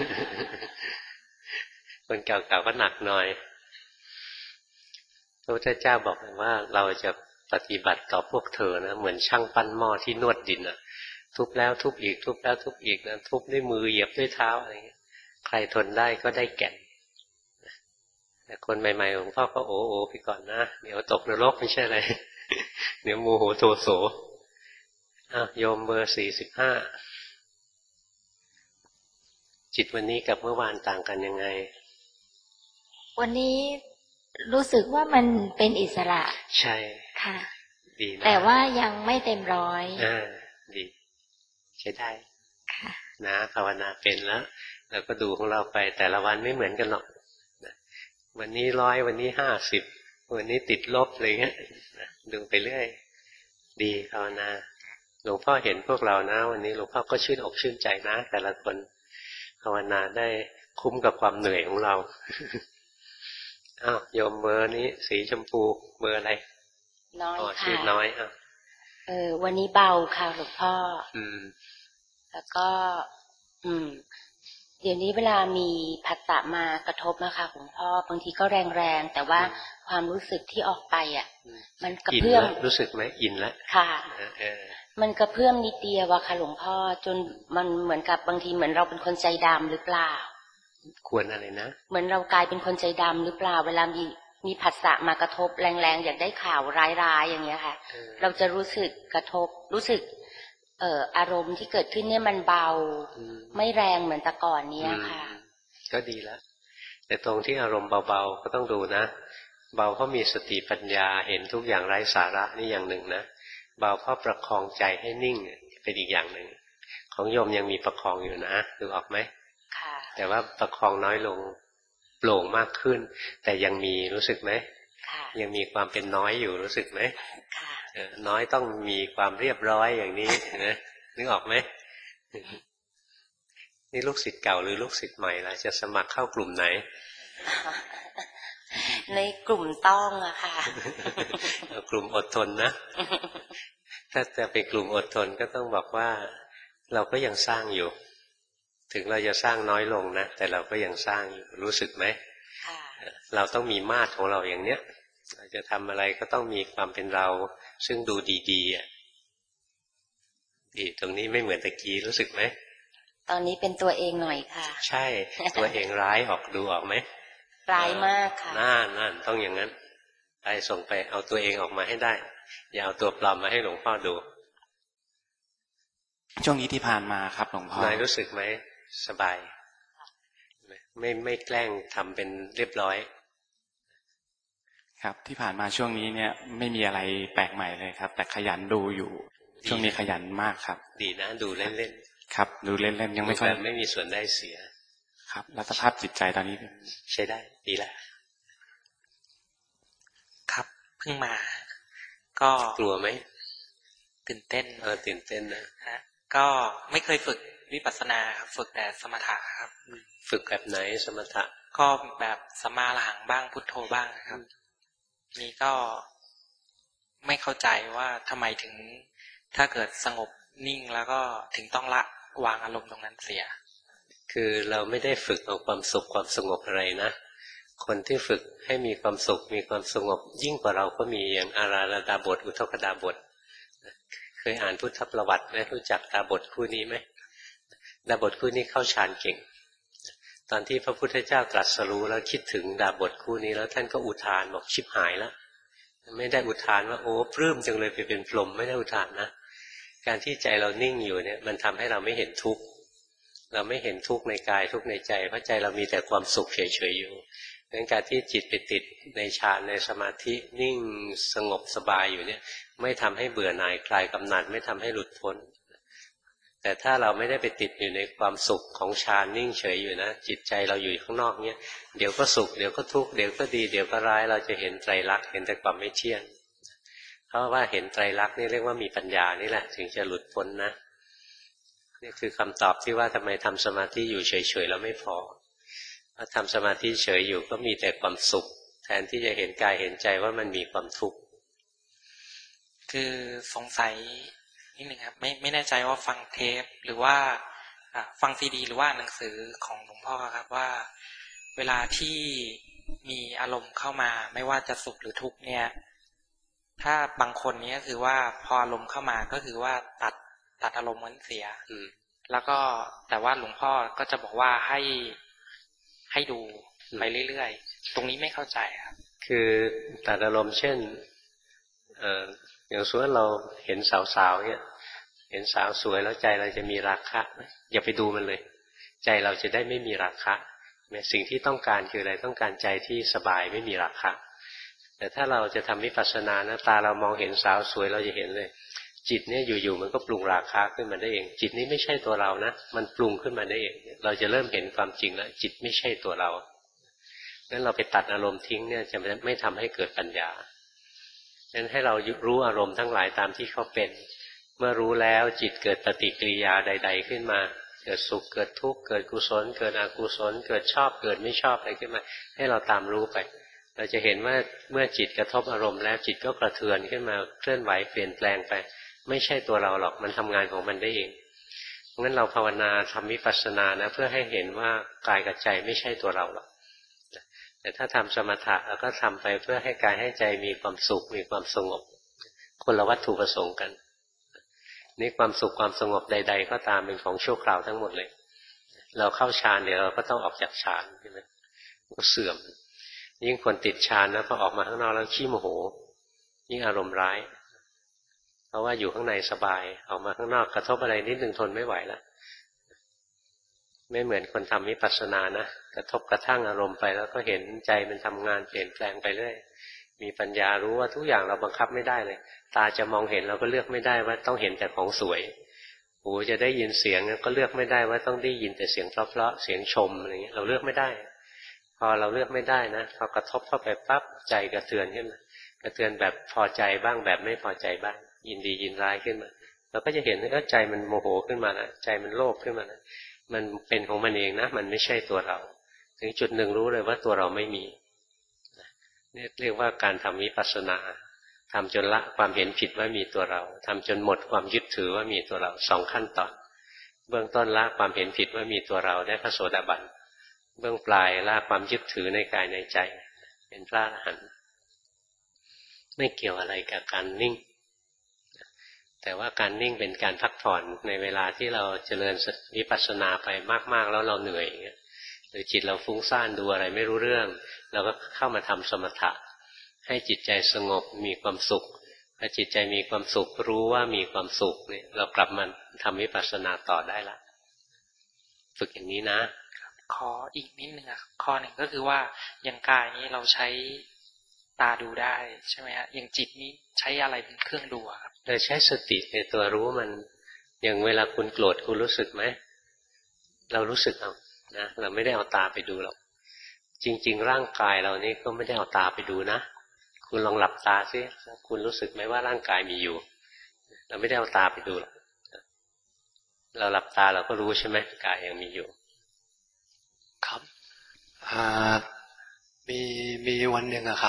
คนเก่าๆก็หนักหน่อยพระพุทธเจ้าบอกว่าเราจะปฏิบัติต่อพวกเธอนะเหมือนช่างปั้นหม้อที่นวดดินอ่ะทุบแล้วทุบอีกทุบแล้วทุบอีกนะทุบด้วยมือเหยียบด้วยเท้าอะไรเงี้ยใครทนได้ก็ได้แก่นแต่คนใหม่ๆหลวงพ่อก็โอ้โอ้ไปก่อนนะเดี๋ยวตกนรกไม่ใช่อะไรเดี๋ยวโมโหโทโสอ่ะโยมเบอร์สี่สิบห้าจิตวันนี้กับเมื่อวานต่างกันยังไงวันนี้รู้สึกว่ามันเป็นอิสระใช่ค่ะดีนะแต่ว่ายังไม่เต็มร้อยอ่าดีใช้ได้ค่ะนะภาวนาเป็นแล้วเราก็ดูของเราไปแต่ละวันไม่เหมือนกันหรอกวันนี้ร้อยวันนี้ห้าสิบวันนี้ติดลบอะไรเงี้ยดูไปเรื่อยดีภาวนาหลวงพ่อเห็นพวกเรานะวันนี้หลวงพ่อก็ชื่นอกชื่นใจนะแต่ละคนภาวนาได้คุ้มกับความเหนื่อยของเราอ้าวโยมเบอร์นี้สีชมพูเบอร์อะไรน้อยค่ะชื่อน้อยอ่ะเออวันนี้เบาค่ะหลวงพ่ออืมแล้วก็อืมเดี๋ยวนี้เวลามีผัสสะมากระทบนะคะหลวงพ่อบางทีก็แรงๆแต่ว่าความรู้สึกที่ออกไปอ่ะมันกระเพื่อมรู้สึกไหมอินแล้วค่ะมันกระเพื่อมนิดเดียวอะค่ะหลวงพ่อจนมันเหมือนกับบางทีเหมือนเราเป็นคนใจดำหรือเปล่าควรอะไรนะเหมือนเรากลายเป็นคนใจดำหรือเปล่าเวลามีมีผัสสะมากระทบแรงๆอยากได้ข่าวร้ายๆอย่างเงี้ยค่ะเราจะรู้สึกกระทบรู้สึกเอ่ออารมณ์ที่เกิดขึ้นเนี่ยมันเบาไม่แรงเหมือนแต่ก่อนเนี้ยค่ะก็ดีแล้วแต่ตรงที่อารมณ์เบาๆก็ต้องดูนะเบาเพราะมีสติปัญญาเห็นทุกอย่างไร้สาระนี่อย่างหนึ่งนะเบาเพราะประคองใจให้นิ่งเป็นอีกอย่างหนึ่งของโยมยังมีประคองอยู่นะดูออกไหมค่ะแต่ว่าประคองน้อยลงโปร่งมากขึ้นแต่ยังมีรู้สึกไหมค่ะยังมีความเป็นน้อยอยู่รู้สึกไหมค่ะน้อยต้องมีความเรียบร้อยอย่างนี้นะนึกออกไหมนี่ลูกศิษย์เก่าหรือลูกศิษย์ใหม่ล่ะจะสมัครเข้ากลุ่มไหนในกลุ่มต้องอะค่ะกลุ่มอดทนนะถ้าจะเป็นกลุ่มอดทนก็ต้องบอกว่าเราก็ยังสร้างอยู่ถึงเราจะสร้างน้อยลงนะแต่เราก็ยังสร้างอยู่รู้สึกไหมเราต้องมีมาตรของเราอย่างเนี้ยเราจะทำอะไรก็ต้องมีความเป็นเราซึ่งดูดีๆอ่ะดีตรงนี้ไม่เหมือนตะกี้รู้สึกไหมตอนนี้เป็นตัวเองหน่อยค่ะใช่ตัวเองร้ายออกดูออกไหมร้ายมากค่ะน่านั่นต้องอย่างนั้นไปส่งไปเอาตัวเองออกมาให้ได้อย่าเอาตัวปลอมมาให้หลวงพ่อดูช่วงนี้ที่ผ่านมาครับหลวงพ่อนายรู้สึกไหมสบายไม่ไม่แกล้งทำเป็นเรียบร้อยครับที่ผ่านมาช่วงนี้เนี่ยไม่มีอะไรแปลกใหม่เลยครับแต่ขยันดูอยู่ช่วงนี้ขยันมากครับดีนะดูเล่นๆครับดูเล่นๆยังไม่ค่อยไม่มีส่วนได้เสียครับแล้วสภาพจิตใจตอนนี้ใช้ได้ดีแล้วครับเพิ่งมาก็กลัวไหมตื่นเต้นเออตื่นเต้นนะฮะก็ไม่เคยฝึกวิปัสสนาครับฝึกแต่สมถะครับฝึกแบบไหนสมถะก็แบบสัมมาอรหังบ้างพุทโธบ้างครับนี่ก็ไม่เข้าใจว่าทำไมถึงถ้าเกิดสงบนิ่งแล้วก็ถึงต้องละวางอารมณ์ตรงนั้นเสียคือเราไม่ได้ฝึกเอาความสุขความสงบอะไรนะคนที่ฝึกให้มีความสุขมีความสงบยิ่งกว่าเราก็มีอย่างอาราลดาบทอุทกดาบทเคยอ่านพุทธประวัติไหมรู้จักดาบทคู่นี้ไหมดาบทคู่นี้เข้าฌานเก่งตอนที่พระพุทธเจ้าตรัสรู้แล้วคิดถึงดาบทคู่นี้แล้วท่านก็อุทานบอกชิบหายแล้วไม่ได้อุทานว่าโอ้ปลื้มจังเลยไปเป็นพรหมไม่ได้อุทานนะการที่ใจเรานิ่งอยู่เนี่ยมันทำให้เราไม่เห็นทุกข์เราไม่เห็นทุกข์ในกายทุกข์ในใจเพราะใจเรามีแต่ความสุขเฉยๆอยู่ดังนั้นการที่จิตไปติดในฌานในสมาธินิ่งสงบสบายอยู่เนี่ยไม่ทำให้เบื่อหน่ายคลายกำหนัดไม่ทำให้หลุดพ้นแต่ถ้าเราไม่ได้ไปติดอยู่ในความสุขของฌานนิ่งเฉยอยู่นะจิตใจเราอยู่ข้างนอกเนี่ยเดี๋ยวก็สุขเดี๋ยวก็ทุกข์เดี๋ยวก็ดีเดี๋ยวก็ร้ายเราจะเห็นไตรลักษณ์เห็นแต่ความไม่เที่ยงเพราะว่าเห็นไตรลักษณ์นี่เรียกว่ามีปัญญานี่แหละถึงจะหลุดพ้นนะนี่คือคำตอบที่ว่าทำไมทำสมาธิอยู่เฉยๆแล้วไม่พอถ้าทำสมาธิเฉยอยู่ก็มีแต่ความสุขแทนที่จะเห็นกายเห็นใจว่ามันมีความทุกข์คือสงสัยนิดหนึ่งครับไม่ไม่แน่ใจว่าฟังเทปหรือว่าฟังซีดีหรือว่าหนังสือของหลวงพ่อครับว่าเวลาที่มีอารมณ์เข้ามาไม่ว่าจะสุขหรือทุกข์เนี่ยถ้าบางคนนี้ก็คือว่าพออารมณ์เข้ามาก็คือว่าตัดตัดอารมณ์นั้นเสียแล้วก็แต่ว่าหลวงพ่อก็จะบอกว่าให้ให้ดูไปเรื่อยๆตรงนี้ไม่เข้าใจครับคือตัดอารมณ์เช่นเอ่ออย่างสมมติเราเห็นสาวๆเนี่ยเห็นสาวสวยแล้วใจเราจะมีราคะอย่าไปดูมันเลยใจเราจะได้ไม่มีราคะสิ่งที่ต้องการคืออะไรต้องการใจที่สบายไม่มีราคะแต่ถ้าเราจะทำวิปัสสนานะตาเรามองเห็นสาวสวยเราจะเห็นเลยจิตเนี่ยอยู่ๆมันก็ปรุงราคะขึ้นมาได้เองจิตนี้ไม่ใช่ตัวเรานะมันปรุงขึ้นมาได้เองเราจะเริ่มเห็นความจริงแล้วจิตไม่ใช่ตัวเรางั้นเราไปตัดอารมณ์ทิ้งเนี่ยจะไม่ทำให้เกิดปัญญางั้นให้เรารู้อารมณ์ทั้งหลายตามที่เขาเป็นเมื่อรู้แล้วจิตเกิดปฏิกิริยาใดๆขึ้นมาเกิดสุขเกิดทุกข์เกิดกุศลเกิดอกุศลเกิดชอบเกิดไม่ชอบอะไรขึ้นมาให้เราตามรู้ไปเราจะเห็นว่าเมื่อจิตกระทบอารมณ์แล้วจิตก็กระเทือนขึ้นมาเคลื่อนไหวเปลี่ยนแปลงไปไม่ใช่ตัวเราหรอกมันทำงานของมันได้เองงั้นเราภาวนาทำวิปัสสนานะเพื่อให้เห็นว่ากายกับใจไม่ใช่ตัวเราหรอกแต่ถ้าทำสมถะเราก็ทำไปเพื่อให้กายให้ใจมีความสุขมีความสงบคนละวัตถุประสงค์กันนี่ความสุขความสงบใดๆก็ตามเป็นของชั่วคราวทั้งหมดเลยเราเข้าฌานเดี๋ยวเราก็ต้องออกจากฌานใช่ไหมก็เสื่อมยิ่งคนติดฌานนะพอออกมาข้างนอกแล้วขี้โมโหยิ่งอารมณ์ร้ายเพราะว่าอยู่ข้างในสบายออกมาข้างนอกกระทบอะไรนิดนึงทนไม่ไหวแล้วไม่เหมือนคนทำวิปัสสนานะกระทบกระทั่งอารมณ์ไปแล้วก็เห็นใจมันทำงานเปลี่ยนแปลงไปเรื่อยมีปัญญารู้ว่าทุกอย่างเราบังคับไม่ได้เลยตาจะมองเห็นเราก็เลือกไม่ได้ว่าต้องเห็นแต่ของสวยหูจะได้ยินเสียงก็เลือกไม่ได้ว่าต้องได้ยินแต่เสียงเพราะๆเสียงชมอะไรเงี้ยเราเลือกไม่ได้พอเราเลือกไม่ได้นะพอกระทบเข้าไปปั๊บใจกระเทือนขึ้นมากระเทือนแบบพอใจบ้างแบบไม่พอใจบ้างยินดียินร้ายขึ้นมาเราก็จะเห็นว่าใจมันโมโหขึ้นมานะใจมันโลภขึ้นมานะมันเป็นของมันเองนะมันไม่ใช่ตัวเราถึงจุดหนึ่งรู้เลยว่าตัวเราไม่มีนี่เรียกว่าการทำวิปัสสนาทำจนละความเห็นผิดว่ามีตัวเราทำจนหมดความยึดถือว่ามีตัวเราสองขั้นตอนเบื้องต้นละความเห็นผิดว่ามีตัวเราได้พระโสดาบันเบื้องปลายละความยึดถือในกายในใจเป็นพระอรหันต์ไม่เกี่ยวอะไรกับการนิ่งแต่ว่าการนิ่งเป็นการพักผ่อนในเวลาที่เราเจริญวิปัสสนาไปมากๆแล้วเราเหนื่อยอย่างเงี้ยหรือจิตเราฟุ้งซ่านดูอะไรไม่รู้เรื่องเราก็เข้ามาทำสมถะให้จิตใจสงบมีความสุขพอจิตใจมีความสุขรู้ว่ามีความสุขเนี่ยเรากลับมาทำวิปัสสนาต่อได้ละฝึกอย่างนี้นะขออีกนิดนึงอ่ะข้อหนึ่งก็คือว่าอย่างกายนี้เราใช้ตาดูได้ใช่ไหมฮะอย่างจิตนี้ใช้อะไรเป็นเครื่องดูครับเราใช้สติในตัวรู้มันอย่างเวลาคุณโกรธคุณรู้สึกไหมเรารู้สึกเอานะเราไม่ได้เอาตาไปดูหรอกจริงๆร่างกายเรานี่ก็ไม่ได้เอาตาไปดูนะคุณลองหลับตาซิคุณรู้สึกไหมว่าร่างกายมีอยู่เราไม่ได้เอาตาไปดูหรอกเราหลับตาเราก็รู้ใช่ไหมกายยังมีอยู่ครับมีมีวันหนึ่งอะครับ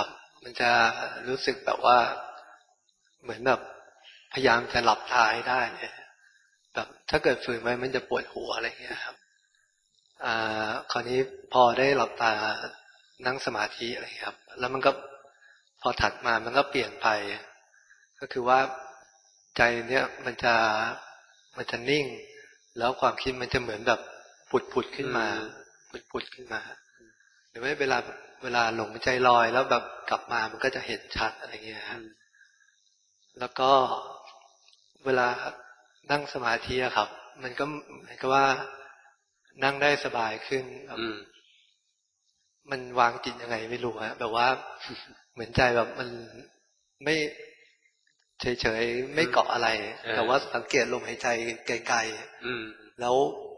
มันจะรู้สึกแบบว่าเหมือนแบบพยายามจะหลับตาให้ได้เนี่ยแบบถ้าเกิดฝืนไว้มันจะปวดหัวอะไรเงี้ยครับอ่าคราวนี้พอได้หลับตานั่งสมาธิอะไรครับแล้วมันก็พอถัดมามันก็เปลี่ยนไปก็คือว่าใจเนี่ยมันจะมันจะนิ่งแล้วความคิดมันจะเหมือนแบบผุดผุดขึ้นมาผุดผุดขึ้นมาหรือไม่เวลาเวลาหลงใจลอยแล้วแบบกลับมามันก็จะเห็นชัดอะไรเงี้ยครับแล้วก็เวลานั่งสมาธิอะครับมันก็เหมือนกับว่านั่งได้สบายขึ้นมันวางจิตยังไงไม่รู้ฮะแบบว่าเหมือนใจแบบมันไม่เฉยๆไม่เกาะอะไรแต่ว่าสังเกตลมหายใจไกลๆแล้ว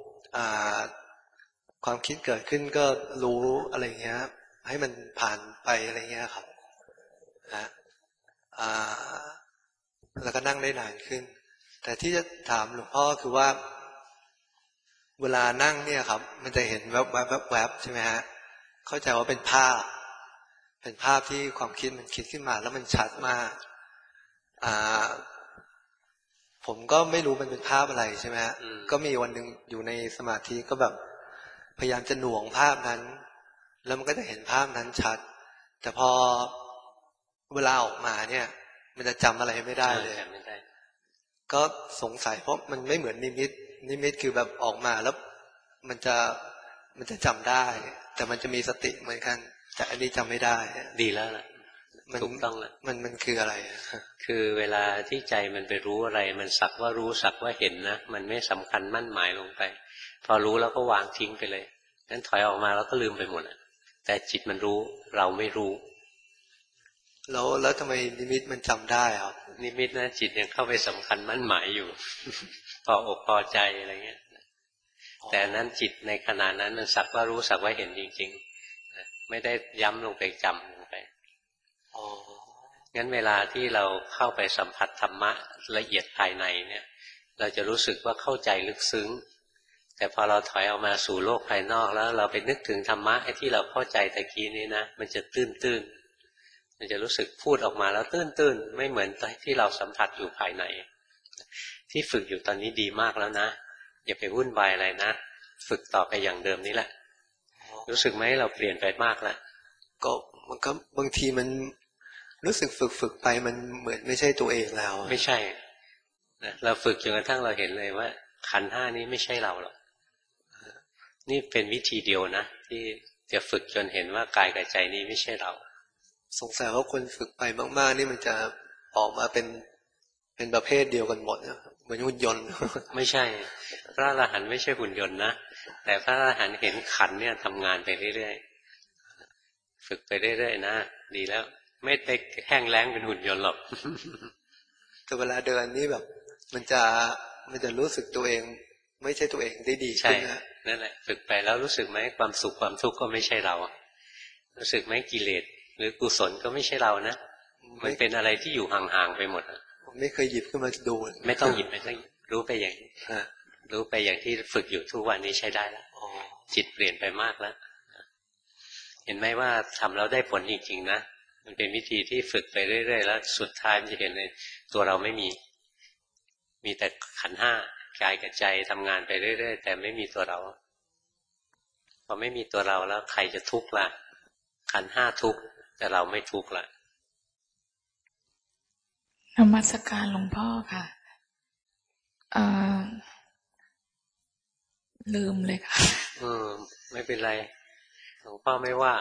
ความคิดเกิดขึ้นก็รู้อะไรเงี้ยให้มันผ่านไปอะไรเงี้ยครับนะแล้วก็นั่งได้นานขึ้นแต่ที่จะถามหลวงพ่อคือว่าเวลานั่งเนี่ยครับมันจะเห็นแวบแวบแวบแวบใช่ไหมฮะเข้าใจว่าเป็นภาพเป็นภาพที่ความคิดมันคิดขึ้นมาแล้วมันชัดมากอ่าผมก็ไม่รู้มันเป็นภาพอะไรใช่ไหมฮะก็มีวันหนึ่งอยู่ในสมาธิก็แบบพยายามจะหน่วงภาพนั้นแล้วมันก็จะเห็นภาพนั้นชัดแต่พอเวลาออกมาเนี่ยมันจะจำอะไรไม่ได้เลยก็สงสัยเพราะมันไม่เหมือนนิมิตนิมิตคือแบบออกมาแล้วมันจะมันจะจำได้แต่มันจะมีสติเหมือนกันแต่อันนี้จำไม่ได้ดีแล้วล่ะถูกต้องแล้วมันมันคืออะไรคือเวลาที่ใจมันไปรู้อะไรมันสักว่ารู้สักว่าเห็นนะมันไม่สำคัญมั่นหมายลงไปพอรู้แล้วก็วางทิ้งไปเลยงั้นถอยออกมาแล้วก็ลืมไปหมดอ่ะแต่จิตมันรู้เราไม่รู้แล้วแล้วทำไมนิมิตมันจำได้ครับนิมิตนะจิตยังเข้าไปสำคัญมั่นหมายอยู่ พออกพอใจอะไรเงี้ยแต่นั้นจิตในขณะนั้นมันสักว่ารู้สักว่าเห็นจริงๆไม่ได้ย้ำลงไปจำลงไปอ๋องั้นเวลาที่เราเข้าไปสัมผัสธรรมะละเอียดภายในเนี่ยเราจะรู้สึกว่าเข้าใจลึกซึ้งแต่พอเราถอยออกมาสู่โลกภายนอกแล้วเราไปนึกถึงธรรมะไอ้ที่เราเข้าใจตะกี้นี้นะมันจะตื้นตื้นมันจะรู้สึกพูดออกมาแล้วตื้นตื้นไม่เหมือนที่เราสัมผัสอยู่ภายในที่ฝึกอยู่ตอนนี้ดีมากแล้วนะอย่าไปวุ่นวายอะไรนะฝึกต่อไปอย่างเดิมนี่แหละรู้สึกไหมเราเปลี่ยนไปมากแล้วก็มันก็บางทีมันรู้สึกฝึกฝึกไปมันเหมือนไม่ใช่ตัวเองแล้วไม่ใช่เราฝึกจนกระทั่งเราเห็นเลยว่าขันธ์ห้านี้ไม่ใช่เราหรอกนี่เป็นวิธีเดียวนะที่จะฝึกจนเห็นว่ากายกับใจนี้ไม่ใช่เราสงสัยว่าคนฝึกไปมากๆนี่มันจะออกมาเป็นเป็นประเภทเดียวกันหมดนะเหมือนหุ่นยนต์ไม่ใช่พระอรหันต์ไม่ใช่หุ่นยนต์นะแต่พระอรหันต์เห็นขันธ์เนี่ยทำงานไปเรื่อยๆฝึกไปเรื่อยๆนะดีแล้วไม่ได้แห้งแล้งเป็นหุ่นยนต์หรอกแต่เวลาเดินนี่แบบมันจะมันจะรู้สึกตัวเองไม่ใช่ตัวเองได้ดีขึ้นนะนั่นแหละฝึกไปแล้วรู้สึกไหมความสุขความทุกข์ก็ไม่ใช่เรารู้สึกไหมกิเลสหรือกุศลก็ไม่ใช่เรานะมันเป็นอะไรที่อยู่ห่างๆไปหมดผมไม่เคยหยิบขึ้นมาดูไม่ต้องหยิบไม่ต้องรู้ไปอย่างนี้รู้ไปอย่างที่ฝึกอยู่ทุกวันนี้ใช้ได้แล้วจิตเปลี่ยนไปมากแล้วเห็นไหมว่าทำแล้วได้ผลจริงๆนะมันเป็นวิธีที่ฝึกไปเรื่อยๆแล้วสุดท้ายมันจะเห็นเลยตัวเราไม่มีมีแต่ขันธ์ห้ากายกับใจทำงานไปเรื่อยๆแต่ไม่มีตัวเราพอไม่มีตัวเราแล้วใครจะทุกข์ล่ะขันธ์ห้าทุกข์แต่เราไม่ทุกข์ล่ะนมัสการหลวงพ่อค่ะเอ่อลืมเลยค่ะอืมไม่เป็นไรหลวงพ่อไม่ว่า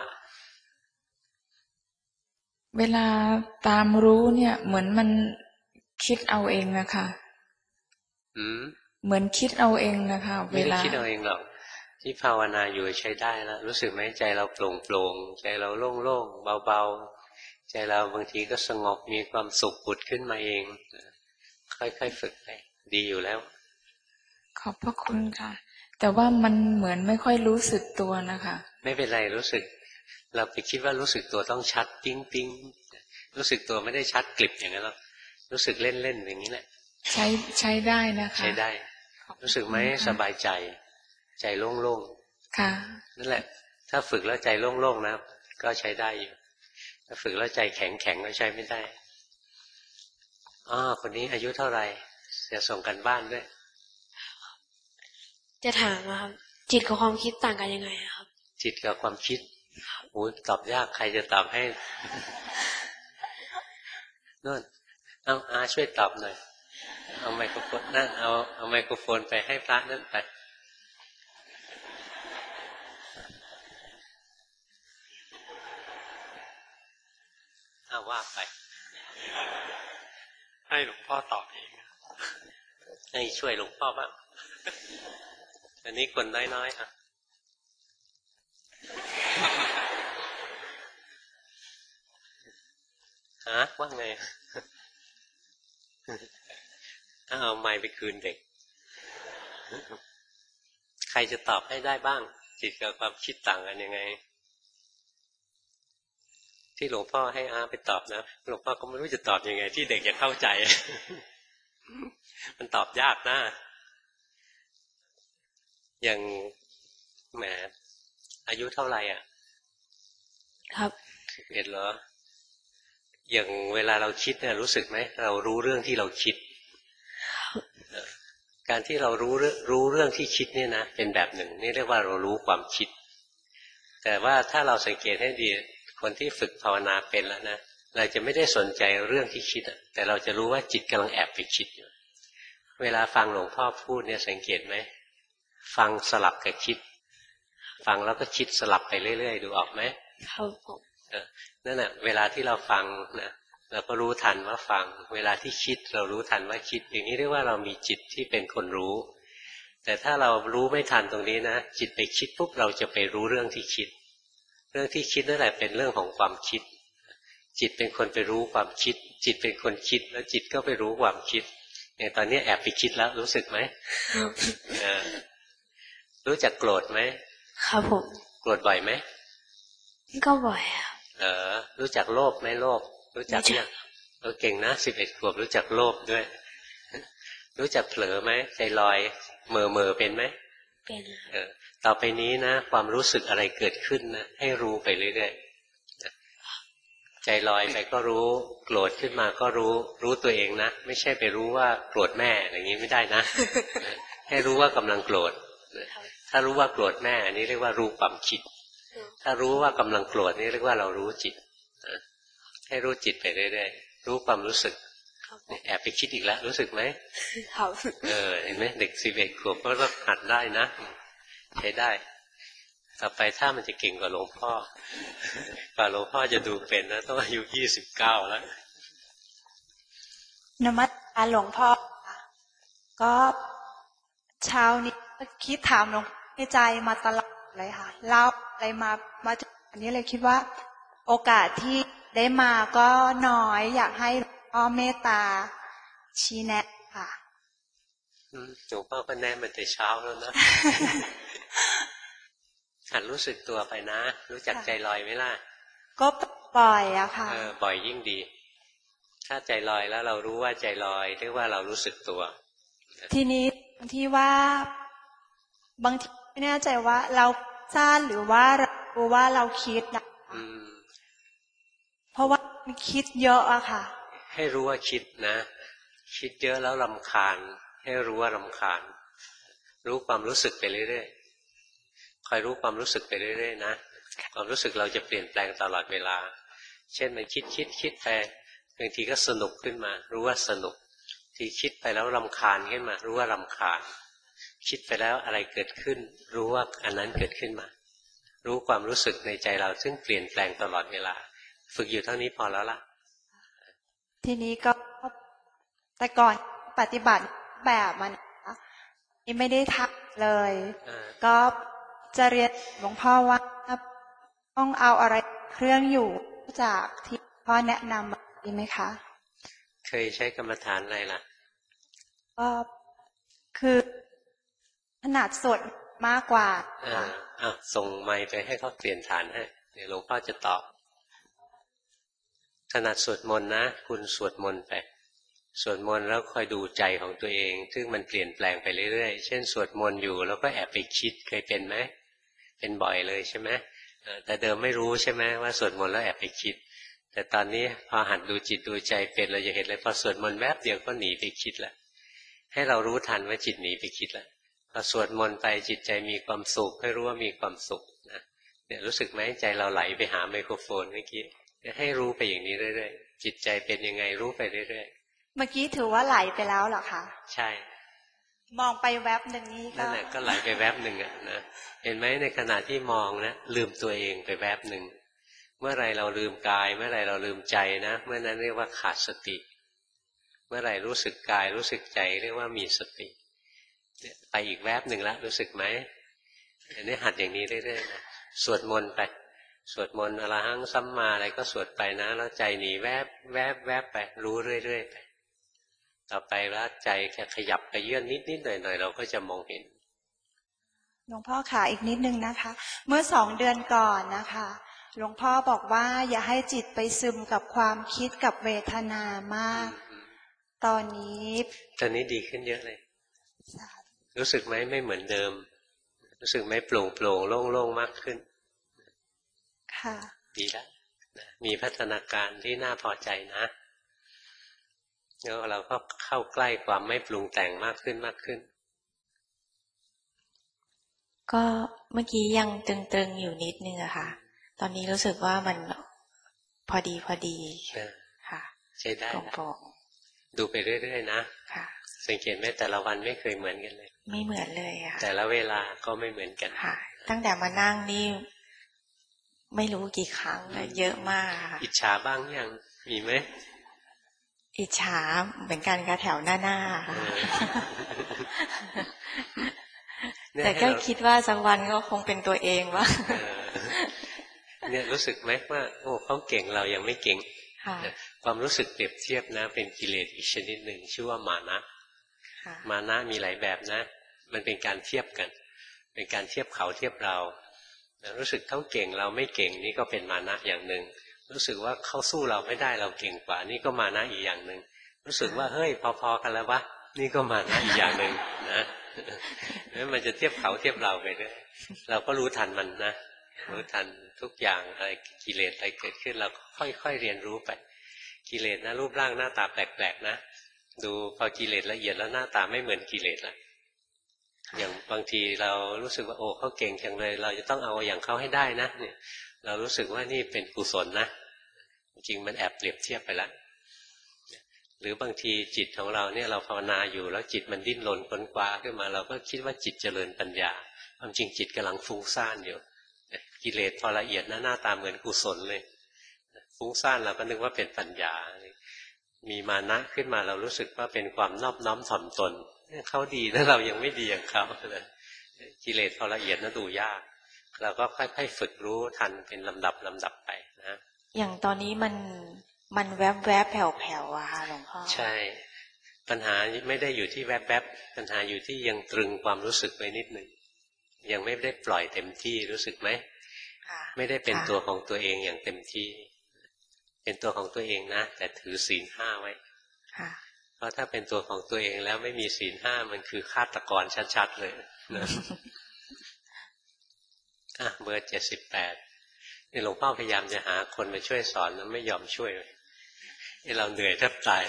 เวลาตามรู้เนี่ยเหมือนมันคิดเอาเองนะคะอืมเหมือนคิดเอาเองนะคะเวลาไม่ได้คิดเอาเองหรอกที่ภาวนาอยู่ใช้ได้แล้วรู้สึกไหมใจเราโปร่งโปร่งใจเราโล่งโล่งเบาเบาใจเราบางทีก็สงบมีความสุขผุดขึ้นมาเองค่อยๆฝึกไปดีอยู่แล้วขอบพระคุณค่ะแต่ว่ามันเหมือนไม่ค่อยรู้สึกตัวนะคะไม่เป็นไรรู้สึกเราไปคิดว่ารู้สึกตัวต้องชัดปิ๊งปิ๊งรู้สึกตัวไม่ได้ชัดกลิบอย่างนั้นหรอกรู้สึกเล่นเล่นอย่างนี้แหละใช้ใช้ได้นะคะใช้ได้รู้สึกไหมสบายใจใจโล่งๆค่ะนั่นแหละถ้าฝึกแล้วใจโล่งๆนะก็ใช้ได้อยู่ถ้าฝึกแล้วใจแข็งแข็งก็ใช้ไม่ได้อ๋อคนนี้อายุเท่าไหร่จะส่งกันบ้านด้วยจะถามครับจิตกับความคิดต่างกันยังไงครับจิตกับความคิดโอ้ตอบยากใครจะตอบให้นู่นเอาอาช่วยตอบหน่อยเอาไมโครโฟนนั่นเอาเอาไมโครโฟนไปให้พระนั่นไปเอาว่าไปให้หลวงพ่อตอบเองให้ช่วยหลวงพ่อบ้างอันนี้คนน้อยๆค่ะฮะว่าไงเอาไมค์ไปคืนเด็กใครจะตอบให้ได้บ้างจิตกับความคิดต่างกันยังไงที่หลวงพ่อให้อาไปตอบนะหลวงพ่อก็ไม่รู้จะตอบยังไงที่เด็กจะเข้าใจ มันตอบยากนะอย่างแหมอายุเท่าไหร่อ่ะครับสิบเอ็ดเหรออย่างเวลาเราคิดเนี่ยรู้สึกไหมเรารู้เรื่องที่เราคิดการที่เรารู้รู้เรื่องที่คิดเนี่ยนะเป็นแบบหนึ่งนี่เรียกว่าเรารู้ความคิดแต่ว่าถ้าเราสังเกตให้ดีคนที่ฝึกภาวนาเป็นแล้วนะเราจะไม่ได้สนใจเรื่องที่คิดแต่เราจะรู้ว่าจิตกำลังแอบไปคิดอยู่เวลาฟังหลวงพ่อพูดเนี่ยสังเกตไหมฟังสลับกับคิดฟังแล้วก็คิดสลับไปเรื่อยๆดูออกไหมครับผมนั่นแหละเวลาที่เราฟังนะเราก็รู้ทันว่าฟังเวลาที่คิดเรารู้ทันว่าคิดอย่างนี้เรียกว่าเรามีจิตที่เป็นคนรู้แต่ถ้าเรารู้ไม่ทันตรงนี้นะจิตไปคิดปุ๊บเราจะไปรู้เรื่องที่คิดเรื่องที่คิดนั่นแหละเป็นเรื่องของความคิดจิตเป็นคนไปรู้ความคิดจิตเป็นคนคิดแล้วจิตก็ไปรู้ความคิดอย่างตอนนี้แอบไปคิดแล้วรู้สึกไหมรู้จักโกรธไหมครับผมโกรธบ่อยไหมก็บ่อยครับเออรู้จักโลภไหมโลภรู้จักยังเออเก่งนะสิบเอ็ดขวบรู้จักโลภด้วยรู้จักเผลอไหมใจลอยเม่อเม่อเป็นไหมเป็นเออต่อไปนี้นะความรู้สึกอะไรเกิดขึ้นนะให้รู้ไปเรื่อยๆใจลอยไปก็รู้โกรธขึ้นมาก็รู้รู้ตัวเองนะไม่ใช่ไปรู้ว่าโกรธแม่อย่างนี้ไม่ได้นะให้รู้ว่ากำลังโกรธถ้ารู้ว่าโกรธแม่อันนี้เรียกว่ารู้ความคิดถ้ารู้ว่ากำลังโกรธนี่เรียกว่าเรารู้จิตให้รู้จิตไปเรื่อยๆรู้ความรู้สึกแอบไปคิดอีกแล้วรู้สึกไหมครับเออเห็นไหมเด็กสิบเอ็ดขวบก็ต้องหัดได้นะใช้ได้ต่อไปถ้ามันจะเก่งกว่าหลวงพ่อกว่าหลวงพ่อจะดูเป็นนะต้องอายุยี่สิบเก้าแล้วนมัสการหลวงพ่อก็เช้านี้คิดถามหลวงในใจมาตลอดเลยค่ะเล่าอะไรมามาถึงอันนี้เลยคิดว่าโอกาสที่ได้มาก็น้อยอยากให้หลวงพ่อเมตตาชี้แนะค่ะหลวงพ่อก็แนะมาแต่เช้าแล้วนะหัดรู้สึกตัวไปนะรู้จักใจลอยไหมล่ะก็บ่อยอะค่ะเออบ่อยยิ่งดีถ้าใจลอยแล้วเรารู้ว่าใจลอยเรียกว่าเรารู้สึกตัวทีนี้ที่ว่าบางทีไม่แน่ใจว่าเราซ่านหรือว่าเรารู้ว่าเราคิดนะเพราะว่ามันคิดเยอะอะค่ะให้รู้ว่าคิดนะคิดเยอะแล้วรำคาญให้รู้ว่ารำคาญรู้ความรู้สึกไปเรื่อยๆคอยรู้ความรู้สึกไปเรื่อยๆนะความรู้สึกเราจะเปลี่ยนแปลงตลอดเวลาเช่นมันคิดคิดคิดไปบางทีก็สนุกขึ้นมารู้ว่าสนุกทีคิดไปแล้วรำคาญขึ้นมารู้ว่ารำคาญคิดไปแล้วอะไรเกิดขึ้นรู้ว่าอันนั้นเกิดขึ้นมารู้ความรู้สึกในใจเราซึ่งเปลี่ยนแปลงตลอดเวลาฝึกอยู่เท่านี้พอแล้วล่ะทีนี้ก็แต่ก่อนปฏิบัติแบบมันนี่ไม่ได้ทักเลยก็จะเรียนหลวงพ่อว่าต้องเอาอะไรเครื่องอยู่จากที่พ่อแนะนำดีไหมคะเคยใช้กรรมฐานอะไรล่ะก็คือถนัดสวดมากกว่าอ่าอ่ะส่งไมค์ไปให้เขาเปลี่ยนฐานให้เดี๋ยวหลวงพ่อจะตอบถนัดสวดมนต์นะคุณสวดมนต์ไปสวดมนต์แล้วคอยดูใจของตัวเองซึ่งมันเปลี่ยนแปลงไปเรื่อยๆเช่นสวดมนต์อยู่แล้วก็แอบไปคิดเคยเป็นไหมเป็นบ่อยเลยใช่ไหมแต่เดิมไม่รู้ใช่ไหมว่าสวดมนต์แล้วแอบไปคิดแต่ตอนนี้พอหัดดูจิตดูใจเป็นเราจะเห็นเลยพอสวดมนต์แวบเดียวก็หนีไปคิดแล้วให้เรารู้ทันว่าจิตหนีไปคิดแล้วพอสวดมนต์ไปจิตใจมีความสุขให้รู้ว่ามีความสุขนะเนี่ยรู้สึกไหมใจเราไหลไปหาไมโครโฟนเมื่อกี้ให้รู้ไปอย่างนี้เรื่อยๆจิตใจเป็นยังไงรู้ไปเรื่อยๆเมื่อกี้ถือว่าไหลไปแล้วเหรอคะใช่มองไปแวบหนึ่งนี้ก็นั่นแหละก็ไหลไปแวบหนึ่งอ่ะนะเห็นไหมในขณะที่มองนะลืมตัวเองไปแวบหนึ่งเมื่อไรเราลืมกายเมื่อไรเราลืมใจนะเมื่อนั้นเรียกว่าขาดสติเมื่อไรรู้สึกกายรู้สึกใจเรียกว่ามีสติไปอีกแวบหนึ่งแล้วรู้สึกไหมอันนี้หัดอย่างนี้เรื่อยๆนะสวดมนต์ไปสวดมนต์อรหังสัมมาอะไรก็สวดไปนะแล้วใจหนีแวบแวบแวบไปรู้เรื่อยๆไปต่อไปแล้วใจแค่ขยับไปเยื่อนนิดๆหน่อยๆเราก็จะมองเห็นหลวงพ่อขาอีกนิดนึงนะคะเมื่อสองเดือนก่อนนะคะหลวงพ่อบอกว่าอย่าให้จิตไปซึมกับความคิดกับเวทนามากตอนนี้ตอนนี้ดีขึ้นเยอะเลยรู้สึกไหมไม่เหมือนเดิมรู้สึกไหมโปร่งโปร่งโล่งโล่งมากขึ้นค่ะดีแล้วมีพัฒนาการที่น่าพอใจนะแล้วเราก็เข้าใกล้ความไม่ปรุงแต่งมากขึ้นมากขึ้นก็เมื่อกี้ยังตึงๆอยู่นิดนึงอะค่ะตอนนี้รู้สึกว่ามันพอดีพอดีค่ะใช้ได้ดูไปเรื่อยๆนะค่ะสังเกตไหมแต่ละวันไม่เคยเหมือนกันเลยไม่เหมือนเลยค่ะแต่ละเวลาก็ไม่เหมือนกันค่ะตั้งแต่มานั่งนี่ไม่รู้กี่ครั้งเยอะมากค่ะอิจฉาบ้างยังมีไหมอิจฉาเหมือนกันค่ะแถวหน้าหน้าค่ะแต่ก็คิดว่าสักวันก็คงเป็นตัวเองว่าเนี่ยรู้สึกไหมว่าโอ้เขาเก่งเรายังไม่เก่งความรู้สึกเปรียบเทียบนะเป็นกิเลสอีกชนิดหนึ่งชื่อว่ามานะมานะมีหลายแบบนะมันเป็นการเทียบกันเป็นการเทียบเขาเทียบเรารู้สึกเขาเก่งเราไม่เก่งนี่ก็เป็นมานะอย่างหนึ่งรู้สึกว่าเขาสู้เราไม่ได้เราเก่งกว่านี่ก็มานะอีกอย่างหนึ่งรู้สึกว่าเฮ้ยพอๆกันแล้ววะนี่ก็มานะอีกอย่างหนึ่งนะแล้วมันจะเทียบเขาเทียบเราไปเรื่อยเราก็รู้ทันมันนะรู้ทันทุกอย่างอะไรกิเลสอะไรเกิดขึ้นเราค่อยๆเรียนรู้ไปกิเลสนะรูปร่างหน้าตาแปลกๆนะดูพอกิเลสละเอียดแล้วหน้าตาไม่เหมือนกิเลสละอย่างบางทีเรารู้สึกว่าโอ้เขาเก่งจังเลยเราจะต้องเอาอย่างเขาให้ได้นะเนี่ยเรารู้สึกว่านี่เป็นกุศลนะจริงมันแอบเปรียบเทียบไปแล้วหรือบางทีจิตของเราเนี่ยเราภาวนาอยู่แล้วจิตมันดิ้นรนค้นคว้าขึ้นมาเราก็คิดว่าจิตเจริญปัญญาความจริงจิตกำลังฟุ้งซ่านอยู่กิเลสพอละเอียดนะหน้าตาเหมือนกุศลเลยฟุ้งซ่านเราก็นึกว่าเป็นปัญญามีมานะขึ้นมาเรารู้สึกว่าเป็นความนอบน้อมถ่อมตนเขาดีแล้วเรายังไม่ดีอย่างเขากิเลสพอละเอียดนะดูยากเราก็ค่อยๆฝึกรู้ทันเป็นลำดับลำดับไปนะอย่างตอนนี้มันมันแวบแวบแผ่วแผ่วอะค่ะหลวงพ่อใช่ปัญหาไม่ได้อยู่ที่แวบแวบปัญหาอยู่ที่ยังตรึงความรู้สึกไว้นิดหนึ่งยังไม่ได้ปล่อยเต็มที่รู้สึกไหมไม่ได้เป็นตัวของตัวเองอย่างเต็มที่เป็นตัวของตัวเองนะแต่ถือศีลห้าไว้เพราะถ้าเป็นตัวของตัวเองแล้วไม่มีศีลห้ามันคือฆาตกรชัดๆเลยนะอ่ะเบอร์เจ็ดสิบแปดนี่หลวงพ่อพยายามจะหาคนมาช่วยสอนแล้วไม่ยอมช่วยเลยเราเหนื่อยแทบตาย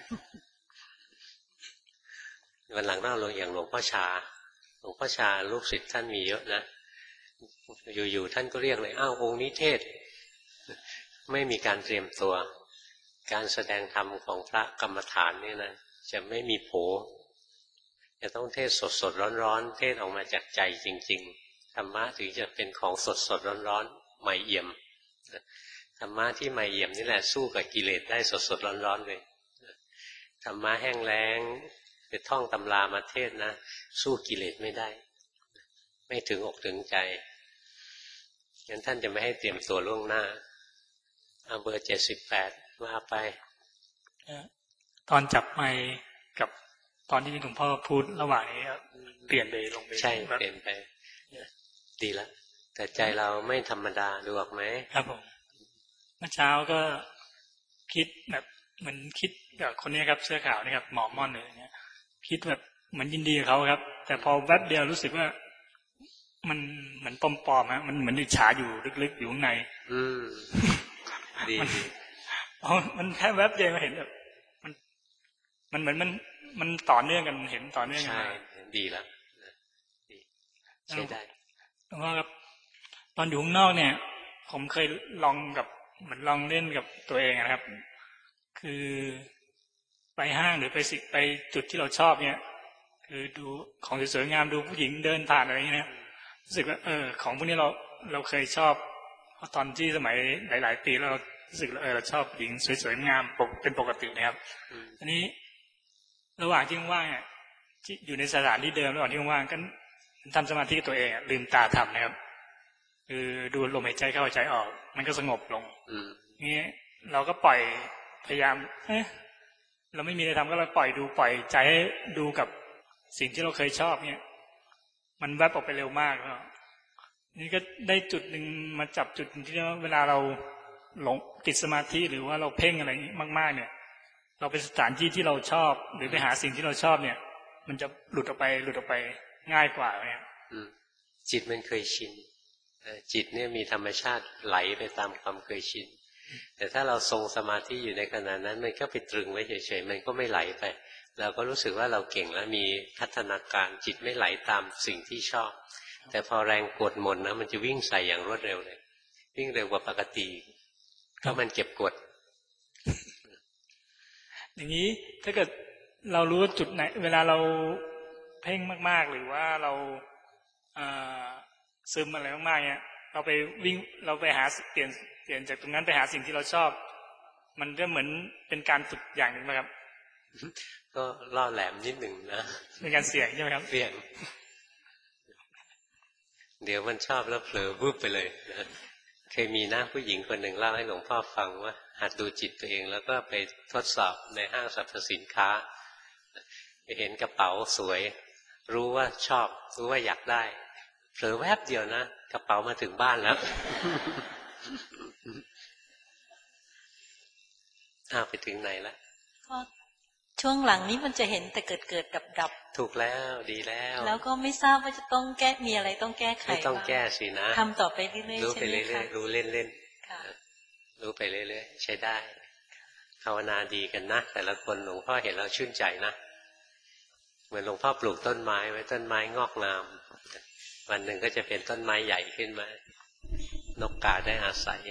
วันหลังเราลงอย่างหลวงพ่อชาหลวงพ่อชาลูกศิษย์ท่านมีเยอะนะอยู่ๆท่านก็เรียกเลยอ้าวองค์นี้เทศไม่มีการเตรียมตัวการแสดงธรรมของพระกรรมฐานนี่นะจะไม่มีโผจะต้องเทศสดๆร้อนๆเทศออกมาจากใจจริงๆธรรมะถึงจะเป็นของสดๆร้อนๆใหม่เอี่ยมธรรมะที่ใหม่เอี่ยมนี่แหละสู้กับกิเลสได้สดๆร้อนๆเลยธรรมะแห้งแล้งไปท่องตำรามาเทศนะสู้กิเลสไม่ได้ไม่ถึงอกถึงใจงั้นท่านจะไม่ให้เตรียมตัวล่วงหน้าเอาเบอร์เจ็ดสิบแปดว่าไปตอนจับไมค์กับตอนที่หลวงพ่อพูดระหว่างนี้เปลี่ยนไปลงไปใช่เปลี่ยนไปดีแล้วแต่ใจเราไม่ธรรมดาดูออกไหมครับผมเมื่อเช้าก็คิดแบบเหมือนคิดแบบคนนี้ครับเสื้อขาวนี่ครับหมอม่อนเลยเนี่ยคิดแบบเหมือนยินดีกับเขาครับแต่พอแวบเดียวรู้สึกว่ามันเหมือนปลอมๆฮะมันเหมือนอิจฉาอยู่ลึกๆอยู่ข้างในอืมดีอ๋อมันแค่แวบเดียวมาเห็นแบบมันมันเหมือนมันมันต่อเนื่องกันเห็นต่อเนื่องกันใช่ดีแล้วดีใช้ได้เพราะว่าตอนอยู่ข้างนอกเนี่ยผมเคยลองกับเหมือนลองเล่นกับตัวเองนะครับคือไปห้างหรือไปสิไปจุดที่เราชอบเนี่ยคือดูของสวยๆงามดูผู้หญิงเดินผ่านอะไรอย่างเงี้ยรู้สึกว่าเออของพวกนี้เราเราเคยชอบเพราะตอนที่สมัยหลายๆปีแล้วเรารู้สึกเออเราชอบหญิงสวยๆงามเป็นปกตินะครับอันนี้ระหว่างที่ว่างเนี่ยที่อยู่ในสถานที่เดิมระหว่างที่ว่างก็ทำสมาธิกับตัวเองลืมตาทำนะครับคือดูลมหายใจเข้าหายใจออกมันก็สงบลงนี่เราก็ปล่อยพยายามเอ๊ะเราไม่มีอะไรทำก็เราปล่อยดูปล่อยใจให้ดูกับสิ่งที่เราเคยชอบเนี่ยมันแวบออกไปเร็วมากแล้วนี่ก็ได้จุดหนึ่งมาจับจุดที่เวลาเราหลงติดสมาธิหรือว่าเราเพ่งอะไรมากๆเนี่ยเราไปสถานที่ที่เราชอบหรือไปหาสิ่งที่เราชอบเนี่ยมันจะหลุดออกไปหลุดออกไปง่ายกว่าเนี่ยจิตมันเคยชินจิตเนี่ยมีธรรมชาติไหลไปตามความเคยชินแต่ถ้าเราทรงสมาธิอยู่ในขณะนั้นมันก็ไปตรึงไว้เฉยๆมันก็ไม่ไหลไปเราก็รู้สึกว่าเราเก่งแล้วมีพัฒนาการจิตไม่ไหลตามสิ่งที่ชอบแต่พอแรงกดหมดนะมันจะวิ่งใส่อย่างรวดเร็วเลยวิ่งเร็วกว่าปกติเพราะมันเก็บกดอย่างนี้ถ้าเกิดเรารู้จุดไหนเวลาเราเพ่งมากๆหรือว่าเราซึมอะไรมากๆเนี่ยเราไปวิ่งเราไปหาเปลี่ยนเปลี่ยนจากตรงนั้นไปหาสิ่งที่เราชอบมันก็เหมือนเป็นการฝึกอย่างหนึ่งนะครับก็ล่อแหลมนิดหนึ่งนะเป็นการเสี่ยงใช่ไหมครับเสี่ยงเดี๋ยวมันชอบแล้วเผลอวุบไปเลยนะเคยมีนะผู้หญิงคนหนึ่งเล่าให้หลวงพ่อฟังว่าหัดดูจิตตัวเองแล้วก็ไปทดสอบในห้างสรรพสินค้าไปเห็นกระเป๋าสวยรู้ว่าชอบรู้ว่าอยากได้เผลอแวบเดียวนะกระเป๋ามาถึงบ้านแล้วอ้าวไปถึงไหนแล้วก็ช่วงหลังนี้มันจะเห็นแต่เกิดเกิดดับดับถูกแล้วดีแล้วแล้วก็ไม่ทราบว่าจะต้องแก้มีอะไรต้องแก้ไขไม่ต้องแก้สินะทำต่อไปเรื่อยๆรู้ไปเรื่อยๆรู้เล่นๆรู้ไปเรื่อยๆใช้ได้ภาวนาดีกันนะแต่ละคนหลวงพ่อเห็นแล้วชื่นใจนะเหมือนหลวงพ่อปลูกต้นไม้ไว้ต้นไม้งอกงามวันหนึ่งก็จะเป็นต้นไม้ใหญ่ขึ้นมานกกาได้อาศัย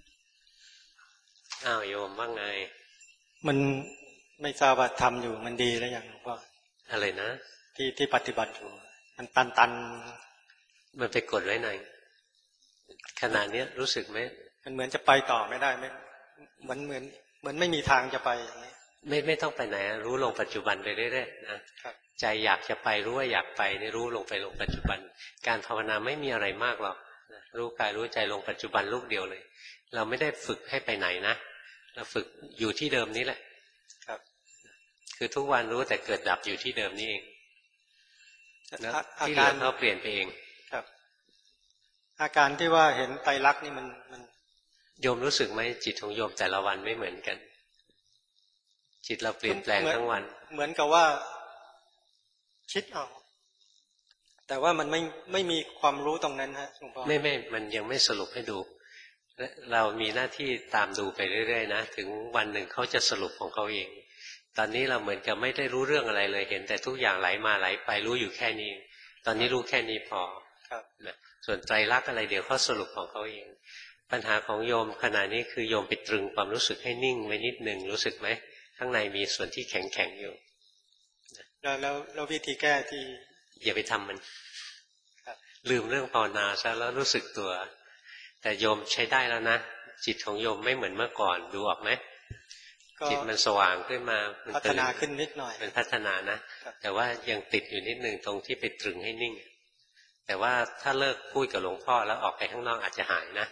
อ้าวโยมว่าไงมันไม่ทราบว่าทำอยู่มันดีแล้วอย่างหลวงพ่ออะไรนะที่ที่ปฏิบัติอยู่มันตันตันมันไปกดไว้ไหนขณะนี้รู้สึกไหมมันเหมือนจะไปต่อไม่ได้ไหมมันเหมือนเหมือนไม่มีทางจะไปอย่างนี้ไม่ไม่ต้องไปไหนรู้ลงปัจจุบันไปเรื่อยๆนะใจอยากจะไปรู้ว่าอยากไปนี่รู้ลงไปลงปัจจุบันการภาวนาไม่มีอะไรมากหรอกรู้กายรู้ใจลงปัจจุบันลูกเดียวเลยเราไม่ได้ฝึกให้ไปไหนนะเราฝึกอยู่ที่เดิมนี้แหละครับคือทุกวันรู้แต่เกิดดับอยู่ที่เดิมนี่เองแล้วที่เหลือเขาเปลี่ยนไปเองครับอาการที่ว่าเห็นไตรลักษณ์นี่มันมันโยมรู้สึกไหมจิตของโยมแต่ละวันไม่เหมือนกันจิตเราเปลี่ยนแปลงทั้งวันเหมือนกับว่าคิดเอาแต่ว่ามันไม่ไม่มีความรู้ตรงนั้นฮะหลวงพ่อไม่ไม่มันยังไม่สรุปให้ดูเรามีหน้าที่ตามดูไปเรื่อยๆนะถึงวันหนึ่งเขาจะสรุปของเขาเองตอนนี้เราเหมือนกับไม่ได้รู้เรื่องอะไรเลยเห็นแต่ทุกอย่างไหลมาไหลไปรู้อยู่แค่นี้ตอนนี้รู้แค่นี้พอนะส่วนไตรลักษณ์อะไรเดี๋ยวเขาสรุปของเขาเองปัญหาของโยมขณะนี้คือโยมไปตรึงความรู้สึกให้นิ่งไว้นิดหนึ่งรู้สึกไหมข้างในมีส่วนที่แข็งๆอยู่แล้วแล้วแล้ววิธีแก้ที่อย่าไปทำมันลืมเรื่องภาวนาซะแล้วรู้สึกตัวแต่โยมใช้ได้แล้วนะจิตของโยมไม่เหมือนเมื่อก่อนดูออกไหมจิตมันสว่างขึ้นมาพัฒนาขึ้นนิดหน่อยมันพัฒนานะแต่ว่ายังติดอยู่นิดหนึ่งตรงที่ไปตรึงให้นิ่งแต่ว่าถ้าเลิกพูดกับหลวงพ่อแล้วออกไปข้างนอกอาจจะหายนะ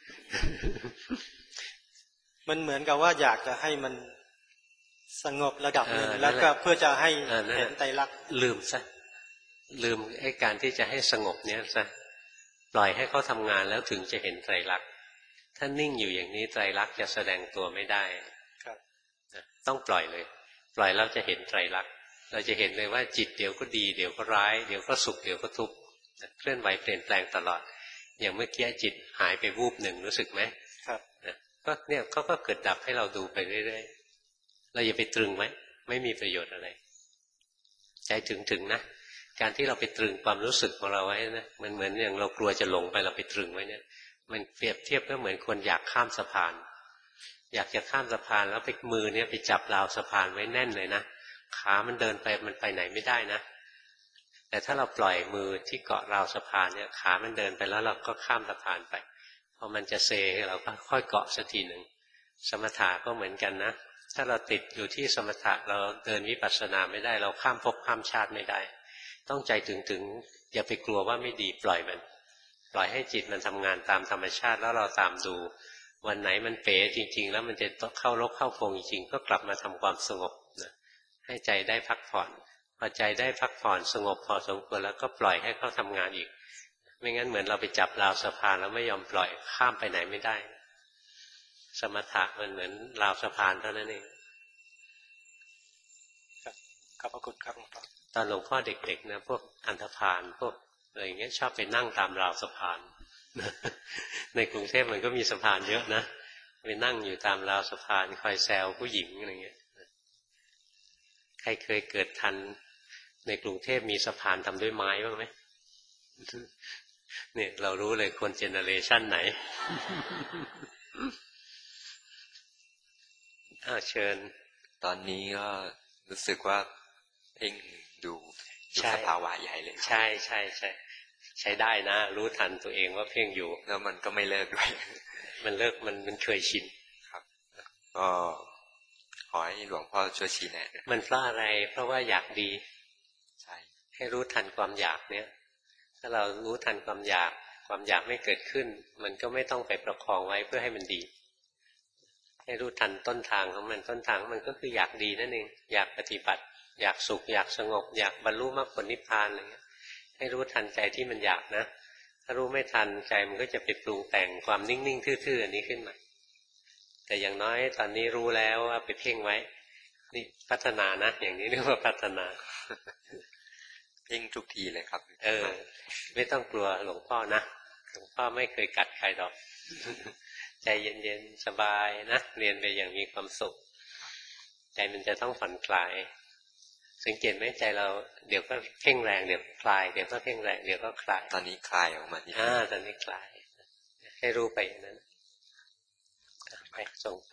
มันเหมือนกับว่าอยากจะให้มันสงบระดับหนึ่งแล้วก็เพื่อจะให้เห็นไตรลักษณ์ลืมซะลืมไอ้การที่จะให้สงบเนี้ยซะปล่อยให้เขาทำงานแล้วถึงจะเห็นไตรลักษณ์ถ้านิ่งอยู่อย่างนี้ไตรลักษณ์จะแสดงตัวไม่ได้ครับต้องปล่อยเลยปล่อยแล้วจะเห็นไตรลักษณ์เราจะเห็นเลยว่าจิตเดี๋ยวก็ดีเดี๋ยวก็ร้ายเดี๋ยวก็สุขเดี๋ยวก็ทุกข์เคลื่อนไหวเปลี่ยนแปลงตลอดอย่างเมื่อกี้จิตหายไปวูบหนึ่งรู้สึกไหมครับก็เนี่ยเขาก็เกิดดับให้เราดูไปเรื่อยๆเราอย่าไปตรึงไว้ไม่มีประโยชน์อะไรใจถึงๆนะการที่เราไปตรึงความรู้สึกของเราไว้นะมันเหมือนอย่างเรากลัวจะหลงไปเราไปตรึงไว้เนี่ยมันเปรียบเทียบก็เหมือนคนอยากข้ามสะพานอยากจะข้ามสะพานแล้วไปมือเนี่ยไปจับราวสะพานไว้แน่นเลยนะขามันเดินไปมันไปไหนไม่ได้นะแต่ถ้าเราปล่อยมือที่เกาะราวสะพานเนี่ยขามันเดินไปแล้วเราก็ข้ามสะพานไปพอมันจะเซเราก็ค่อยเกาะสักทีหนึ่งสมถะก็เหมือนกันนะถ้าเราติดอยู่ที่สมถะเราเดินวิปัสสนาไม่ได้เราข้ามภพข้ามชาติไม่ได้ต้องใจถึงๆอย่าไปกลัวว่าไม่ดีปล่อยมันปล่อยให้จิตมันทำงานตามธรรมชาติแล้วเราตามดูวันไหนมันเป๋จริงๆแล้วมันจะเข้ารกเข้าพงจริงๆก็กลับมาทำความสงบนะให้ใจได้พักผ่อนพอใจได้พักผ่อนสงบพอสมควรแล้วก็ปล่อยให้เขาทำงานอีกไม่งั้นเหมือนเราไปจับราวสะพานแล้วไม่ยอมปล่อยข้ามไปไหนไม่ได้สมถะมันเหมือนราวสะพานเท่านั้นเองขอบพระคุณครับหลวงพ่อตอนหลวงพ่อเด็กๆนะพวกอันธพาลพวกอะไรอย่างเงี้ยชอบไปนั่งตามราวสะพานในกรุงเทพมันก็มีสะพานเยอะนะไปนั่งอยู่ตามราวสะพานคอยแซวผู้หญิงอะไรเงี้ยใครเคยเกิดทันในกรุงเทพมีสะพานทำด้วยไม้บ้างไหมเนี่ยเรารู้เลยคนเจเนอเรชันไหนอ้าวเชิญตอนนี้ก็รู้สึกว่าเพ่งดูดูสภาวะใหญ่เลยใช่ใช่ใช่ใช้ได้นะรู้ทันตัวเองว่าเพ่งอยู่แล้วมันก็ไม่เลิกด้วยมันเลิกมันมันเคยชินครับก็ขอให้หลวงพ่อช่วยชี้แนะมันเพราะอะไรเพราะว่าอยากดีใช่ให้รู้ทันความอยากเนี่ยถ้าเรารู้ทันความอยากความอยากไม่เกิดขึ้นมันก็ไม่ต้องไปประคองไว้เพื่อให้มันดีให้รู้ทันต้นทางของมันต้นทางมันก็คืออยากดีนั่นเองอยากปฏิบัติอยากสุขอยากสงบอยากบรรลุมรรคผลนิพพานอะไรเงี้ยให้รู้ทันใจที่มันอยากนะถ้ารู้ไม่ทันใจมันก็จะไปปรุงแต่งความนิ่งๆทื่อๆอันนี้ขึ้นมาแต่อย่างน้อยตอนนี้รู้แล้วว่าไปเพ่งไว้นี่พัฒนานะอย่างนี้เรียกว่าพัฒนาเพ่งทุกทีเลยครับเออไม่ต้องกลัวหลวงพ่อนะหลวงพ่อไม่เคยกัดใครหรอกใจเย็นๆสบายนะเรียนไปอย่างมีความสุขใจมันจะต้องผ่อนคลายสังเกตไหมใจเราเดี๋ยวก็เพ่งแรงเดี๋ยวคลายเดี๋ยวก็เพ่งแรงเดี๋ยวก็คลายตอนนี้คลายออกมานิดอ่าตอนนี้คลายให้รู้ไปอย่างนั้นไปส่งไป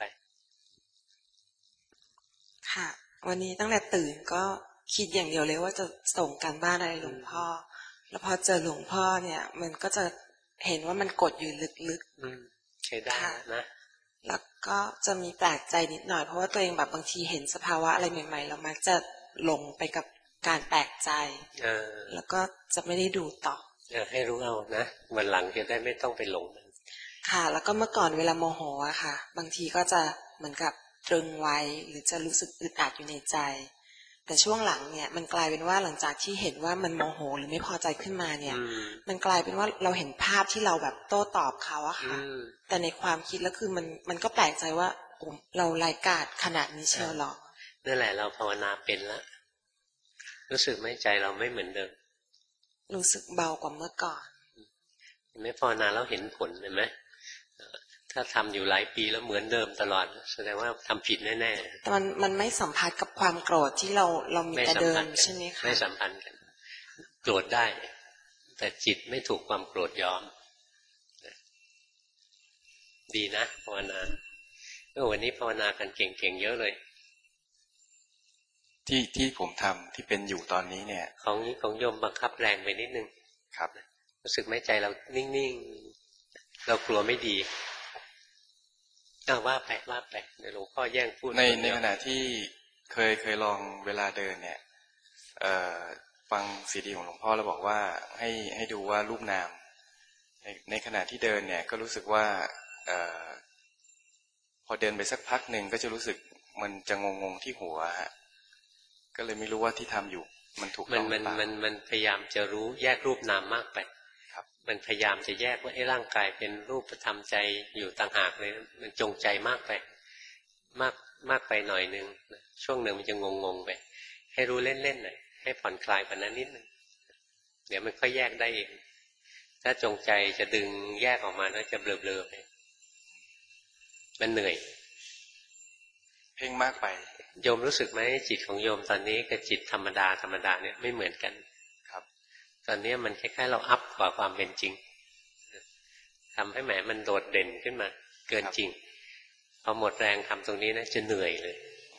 ค่ะวันนี้ตั้งแต่ตื่นก็คิดอย่างเดียวเลยว่าจะส่งการบ้านอะไรหลวงพ่อแล้วพอเจอหลวงพ่อเนี่ยมันก็จะเห็นว่ามันกดอยู่ลึกๆใช้ได้นะแล้วก็จะมีแปลกใจนิดหน่อยเพราะว่าตัวเองแบบบางทีเห็นสภาวะอะไรใหม่ๆเรามักจะหลงไปกับการแปลกใจแล้วก็จะไม่ได้ดูต่อให้รู้เอานะวันหลังจะได้ไม่ต้องไปหลงมันค่ะแล้วก็เมื่อก่อนเวลาโมโหอะค่ะบางทีก็จะเหมือนกับตรึงไว้หรือจะรู้สึกอึดอัดอยู่ในใจแต่ช่วงหลังเนี่ยมันกลายเป็นว่าหลังจากที่เห็นว่ามันโมโหหรือไม่พอใจขึ้นมาเนี่ยมันกลายเป็นว่าเราเห็นภาพที่เราแบบโต้ตอบเขาอะค่ะแต่ในความคิดแล้วคือมันมันก็แปลกใจว่าเราไร้กาจขนาดนี้เชียวหรอนั่นแหละเราภาวนาเป็นแล้วรู้สึกไหมใจเราไม่เหมือนเดิมรู้สึกเบากว่าเมื่อก่อนไม่ภาวนาแล้วเห็นผลเห็นไหมถ้าทำอยู่หลายปีแล้วเหมือนเดิมตลอดแสดงว่าทำผิดแน่ๆแต่มันมันไม่สัมพันธ์กับความโกรธที่เราเรามีแต่เดิมใช่ไหมคะไม่สัมพันธ์กันโกรธได้แต่จิตไม่ถูกความโกรธยอมดีนะภาวนาเออวันนี้ภาวนากันเก่งๆเยอะเลยที่ที่ผมทำที่เป็นอยู่ตอนนี้เนี่ยของของโยมบังคับแรงไปนิดนึงครับรู้สึกไหมใจเรานิ่งๆเรากลัวไม่ดีเอาว่าไปว่าไปเดี๋ยวหลวงพ่อแย่งพูดในในขณะที่เคยเคยลองเวลาเดินเนี่ยเอ่อฟังซีดีของหลวงพ่อแล้วบอกว่าให้ให้ดูว่ารูปนามในในขณะที่เดินเนี่ยก็รู้สึกว่าเอ่อพอเดินไปสักพักหนึ่งก็จะรู้สึกมันจะงงงที่หัวฮะก็เลยไม่รู้ว่าที่ทำอยู่มันถูกต้องหรือเปล่ามันมันมันพยายามจะรู้แยกรูปนามมากไปมันพยายามจะแยกว่าไอ้ร่างกายเป็นรูปธรรมใจอยู่ต่างหากเลยมันจงใจมากไปมากมากไปหน่อยนึงช่วงหนึ่งมันจะงงงไปให้รู้เล่นๆหน่อยให้ผ่อนคลายกว่านั้นนิดนึงเดี๋ยวมันค่อยแยกได้เองถ้าจงใจจะดึงแยกออกมาน่าจะเบลอๆไปมันเหนื่อยเพ่งมากไปโยมรู้สึกไหมจิตของโยมตอนนี้กับจิตธรรมดาธรรมดาเนี่ยไม่เหมือนกันครับตอนนี้มันคล้ายๆเราอัพกว่าความเป็นจริงทำให้แหมมันโดดเด่นขึ้นมาเกินจริงพอหมดแรงทำตรงนี้นะจะเหนื่อยเลย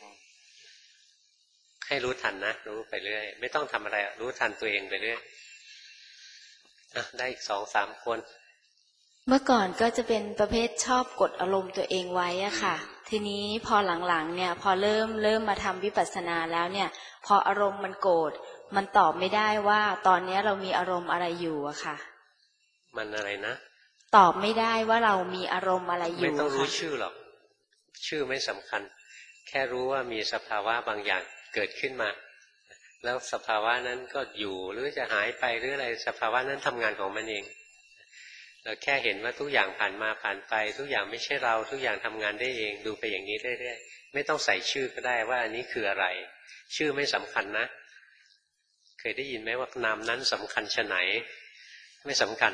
ให้รู้ทันนะรู้ไปเรื่อยไม่ต้องทำอะไรรู้ทันตัวเองไปเรื่อยอ่ะได้อีกสองสามคนเมื่อก่อนก็จะเป็นประเภทชอบกดอารมณ์ตัวเองไว้อะค่ะทีนี้พอหลังๆเนี่ยพอเริ่มเริ่มมาทำวิปัสสนาแล้วเนี่ยพออารมณ์มันโกรธมันตอบไม่ได้ว่าตอนนี้เรามีอารมณ์อะไรอยู่อะค่ะมันอะไรนะตอบไม่ได้ว่าเรามีอารมณ์อะไรอยู่ไม่ต้องรู้ชื่อหรอกชื่อไม่สำคัญแค่รู้ว่ามีสภาวะบางอย่างเกิดขึ้นมาแล้วสภาวะนั้นก็อยู่หรือจะหายไปหรืออะไรสภาวะนั้นทำงานของมันเองเราแค่เห็นว่าทุกอย่างผ่านมาผ่านไปทุกอย่างไม่ใช่เราทุกอย่างทำงานได้เองดูไปอย่างนี้เรื่อยๆไม่ต้องใส่ชื่อก็ได้ว่าอันนี้คืออะไรชื่อไม่สำคัญนะเคยได้ยินไหมว่านามนั้นสำคัญชะไหนไม่สำคัญ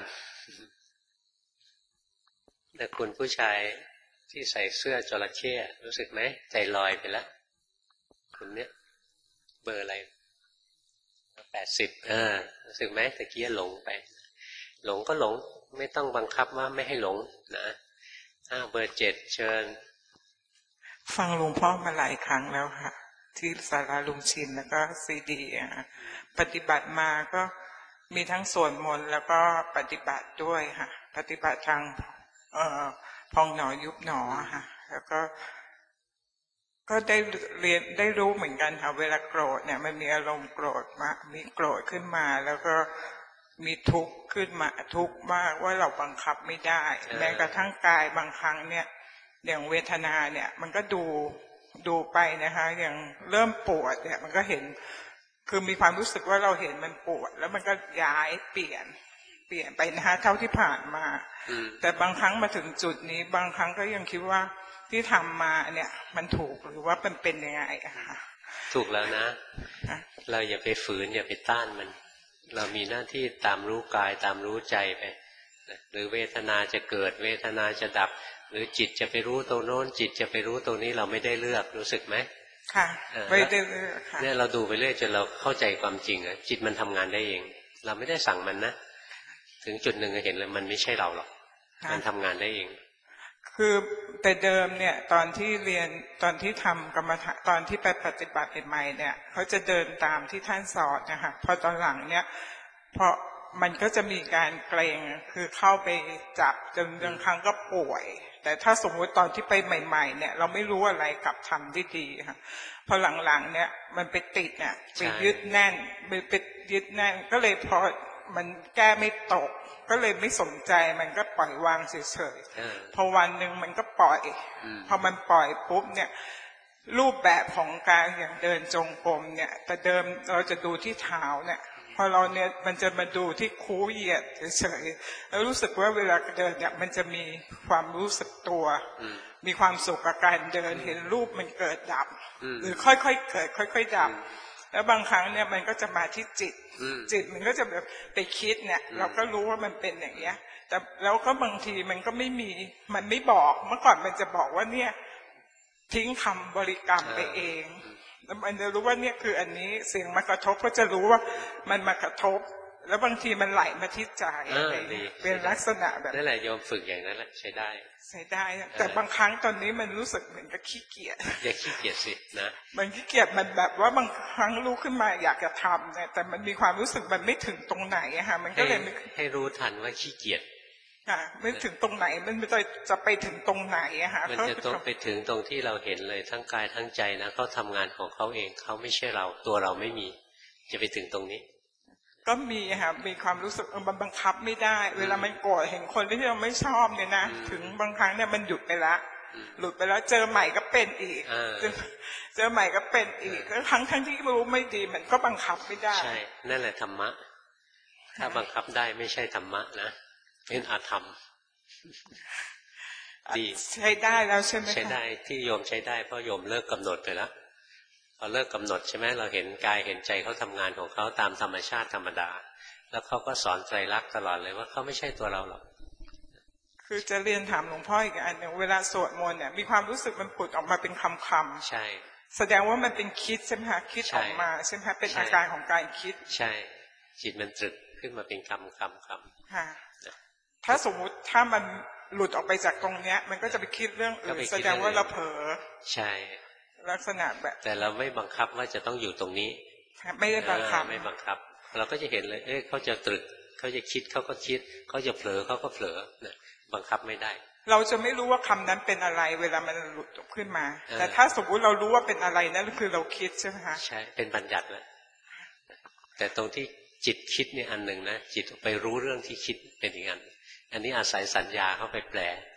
แต่คุณผู้ชายที่ใส่เสื้อจระเข้รู้สึกไหมใจลอยไปแล้วคุณเนี้ยเบอร์อะไรแปดสิบเออรู้สึกไหมตะกี้หลงไปหลงก็หลงไม่ต้องบังคับว่าไม่ให้หลงนะอ้าวเบอร์เจ็ดเชิญฟังหลวงพ่อมาหลายครั้งแล้วค่ะที่ศาลาลุงชินแล้วก็ซีดีปฏิบัติมาก็มีทั้งสวดมนต์แล้วก็ปฏิบัติด้วยค่ะปฏิบัติทางเอ่อพองหนอยุบหนอค่ะแล้วก็ก็ได้เรียนได้รู้เหมือนกันค่ะเวลาโกรธเนี่ยมันมีอารมณ์โกรธมามีโกรธขึ้นมาแล้วก็มีทุกข์ขึ้นมาทุกข์มากว่าเราบังคับไม่ได้แม้กระทั่งกายบางครั้งเนี่ยอย่างเวทนาเนี่ยมันก็ดูดูไปนะคะอย่างเริ่มปวดเนี่ยมันก็เห็นคือมีความรู้สึกว่าเราเห็นมันปวดแล้วมันก็ย้ายเปลี่ยนเปลี่ยนไปนะคะเท่าที่ผ่านมาแต่บางครั้งมาถึงจุดนี้บางครั้งก็ยังคิดว่าที่ทำมาเนี่ยมันถูกหรือว่ามันเป็นยังไงอะค่ะถูกแล้วนะเราอย่าไปฝืนอย่าไปต้านมันเรามีหน้าที่ตามรู้กายตามรู้ใจไปหรือเวทนาจะเกิดเวทนาจะดับหรือจิตจะไปรู้ตรงโน้นจิตจะไปรู้ตรงนี้เราไม่ได้เลือกรู้สึกไหมค่ะไม่ได้เลือกค่ะเนี่ยเราดูไปเรื่อยจนเราเข้าใจความจริงอะจิตมันทำงานได้เองเราไม่ได้สั่งมันนะถึงจุดหนึ่งเห็นเลยมันไม่ใช่เราหรอกมันทำงานได้เองคือแต่เดิมเนี่ยตอนที่เรียนตอนที่ทำกรรมฐานตอนที่ไปปฏิบัติใหม่เนี่ยเขาจะเดินตามที่ท่านสอนนะคะพอตอนหลังเนี่ยเพราะมันก็จะมีการเกรงคือเข้าไปจับจนบางครั้งก็ป่วยแต่ถ้าสมมติตอนที่ไปใหม่ๆเนี่ยเราไม่รู้อะไรกลับทำได้ดีค่ะพอหลังๆเนี่ยมันไปติดเนี่ยไปยึดแน่นไปไปยึดแน่นก็เลยพอมันแก้ไม่ตกก็เลยไม่สนใจมันก็ปล่อยวางเฉยๆพอวันหนึ่งมันก็ปล่อยพอมันปล่อยปุ๊บเนี่ยรูปแบบของการอย่างเดินจงกรมเนี่ยแต่เดิมเราจะดูที่เท้าเนี่ยพอเราเนี่ยมันจะมาดูที่คูเหยียดเฉยๆแล้วรู้สึกว่าเวลาเดินเนี่ยมันจะมีความรู้สึกตัวมีความสุขกับการเดินเห็นรูปมันเกิดดับหรือค่อยๆเกิดค่อยๆดับแล้วบางครั้งเนี่ยมันก็จะมาที่จิตจิตมันก็จะแบบไปคิดเนี่ยเราก็รู้ว่ามันเป็นอย่างเงี้ยแต่แล้วก็บางทีมันก็ไม่มีมันไม่บอกเมื่อก่อนมันจะบอกว่าเนี่ยทิ้งคำบริกรรมไปเองแล้วมันจะรู้ว่าเนี่ยคืออันนี้เสียงมากระทบก็จะรู้ว่ามันมากระทบแล้วบางทีมันไหลมาที่ใจเป็นลักษณะแบบนั่นแหละโยมฝึกอย่างนั้นแหละใช้ได้ใช้ได้แต่บางครั้งตอนนี้มันรู้สึกเหมือนกับขี้เกียจอย่าขี้เกียจสินะมันขี้เกียจมันแบบว่าบางครั้งรู้ขึ้นมาอยากจะทำเนี่ยแต่มันมีความรู้สึกมันไม่ถึงตรงไหนอะค่ะมันก็เลยให้รู้ทันว่าขี้เกียจค่ะไม่ถึงตรงไหนมันจะจะไปถึงตรงไหนอะค่ะมันจะต้องไปถึงตรงที่เราเห็นเลยทั้งกายทั้งใจนะเขาทำงานของเขาเองเขาไม่ใช่เราตัวเราไม่มีจะไปถึงตรงนี้ก็มีค่ะมีความรู้สึกมันบังคับไม่ได้เวลามันโกรธเห็นคนที่เราไม่ชอบเนี่ยนะถึงบางครั้งเนี่ยมันหยุดไปละหลุดไปแล้วเจอใหม่ก็เป็นอีกเจอใหม่ก็เป็นอีกแล้วทั้งทั้งที่รู้ไม่ดีมันก็บังคับไม่ได้ใช่นั่นแหละธรรมะถ้าบังคับได้ไม่ใช่ธรรมะนะเป็นอาธรรมดีใช้ได้แล้วใช่ไหมใช้ได้ที่โยมใช้ได้เพราะโยมเลิกกำหนดไปแล้วพอเลิกกำหนดใช่ไหมเราเห็นกายเห็นใจเขาทำงานของเขาตามธรรมชาติธรรมดาแล้วเขาก็สอนไตรลักษณ์ตลอดเลยว่าเขาไม่ใช่ตัวเราหรอกคือจะเรียนถามหลวงพ่ออีกอันหนึ่งเวลาสวดมนต์เนี่ยมีความรู้สึกมันผุดออกมาเป็นคำคำใช่แสดงว่ามันเป็นคิดใช่ไหมคะคิดออกมาใช่ไหมคะเป็นอาการของการคิดใช่จิตมันตรึกขึ้นมาเป็นคำคำคำค่ะถ้าสมมุติถ้ามันหลุดออกไปจากตรงเนี้ยมันก็จะไปคิดเรื่องอื่นแสดงว่าเราเผลอใช่ลักษณะแบบแต่เราไม่บังคับว่าจะต้องอยู่ตรงนี้ไม่ได้บังคับไม่บังคับเราก็จะเห็นเลยเอ๊ะเขาจะตรึกเขาจะคิดเขาก็คิดเขาจะเผลอเขาก็เผลอเนี่ยบังคับไม่ได้เราจะไม่รู้ว่าคำนั้นเป็นอะไรเวลามันหลุดขึ้นมาแต่ถ้าสมมุติเรารู้ว่าเป็นอะไรนั่นคือเราคิดใช่ไหมคะใช่เป็นบัญญัติแล้วแต่ตรงที่จิตคิดเนี่ยอันหนึ่งนะจิตไปรู้เรื่องที่คิดเป็นอีกอันอันนี้อาศัยสัญญาเข้าไปแปล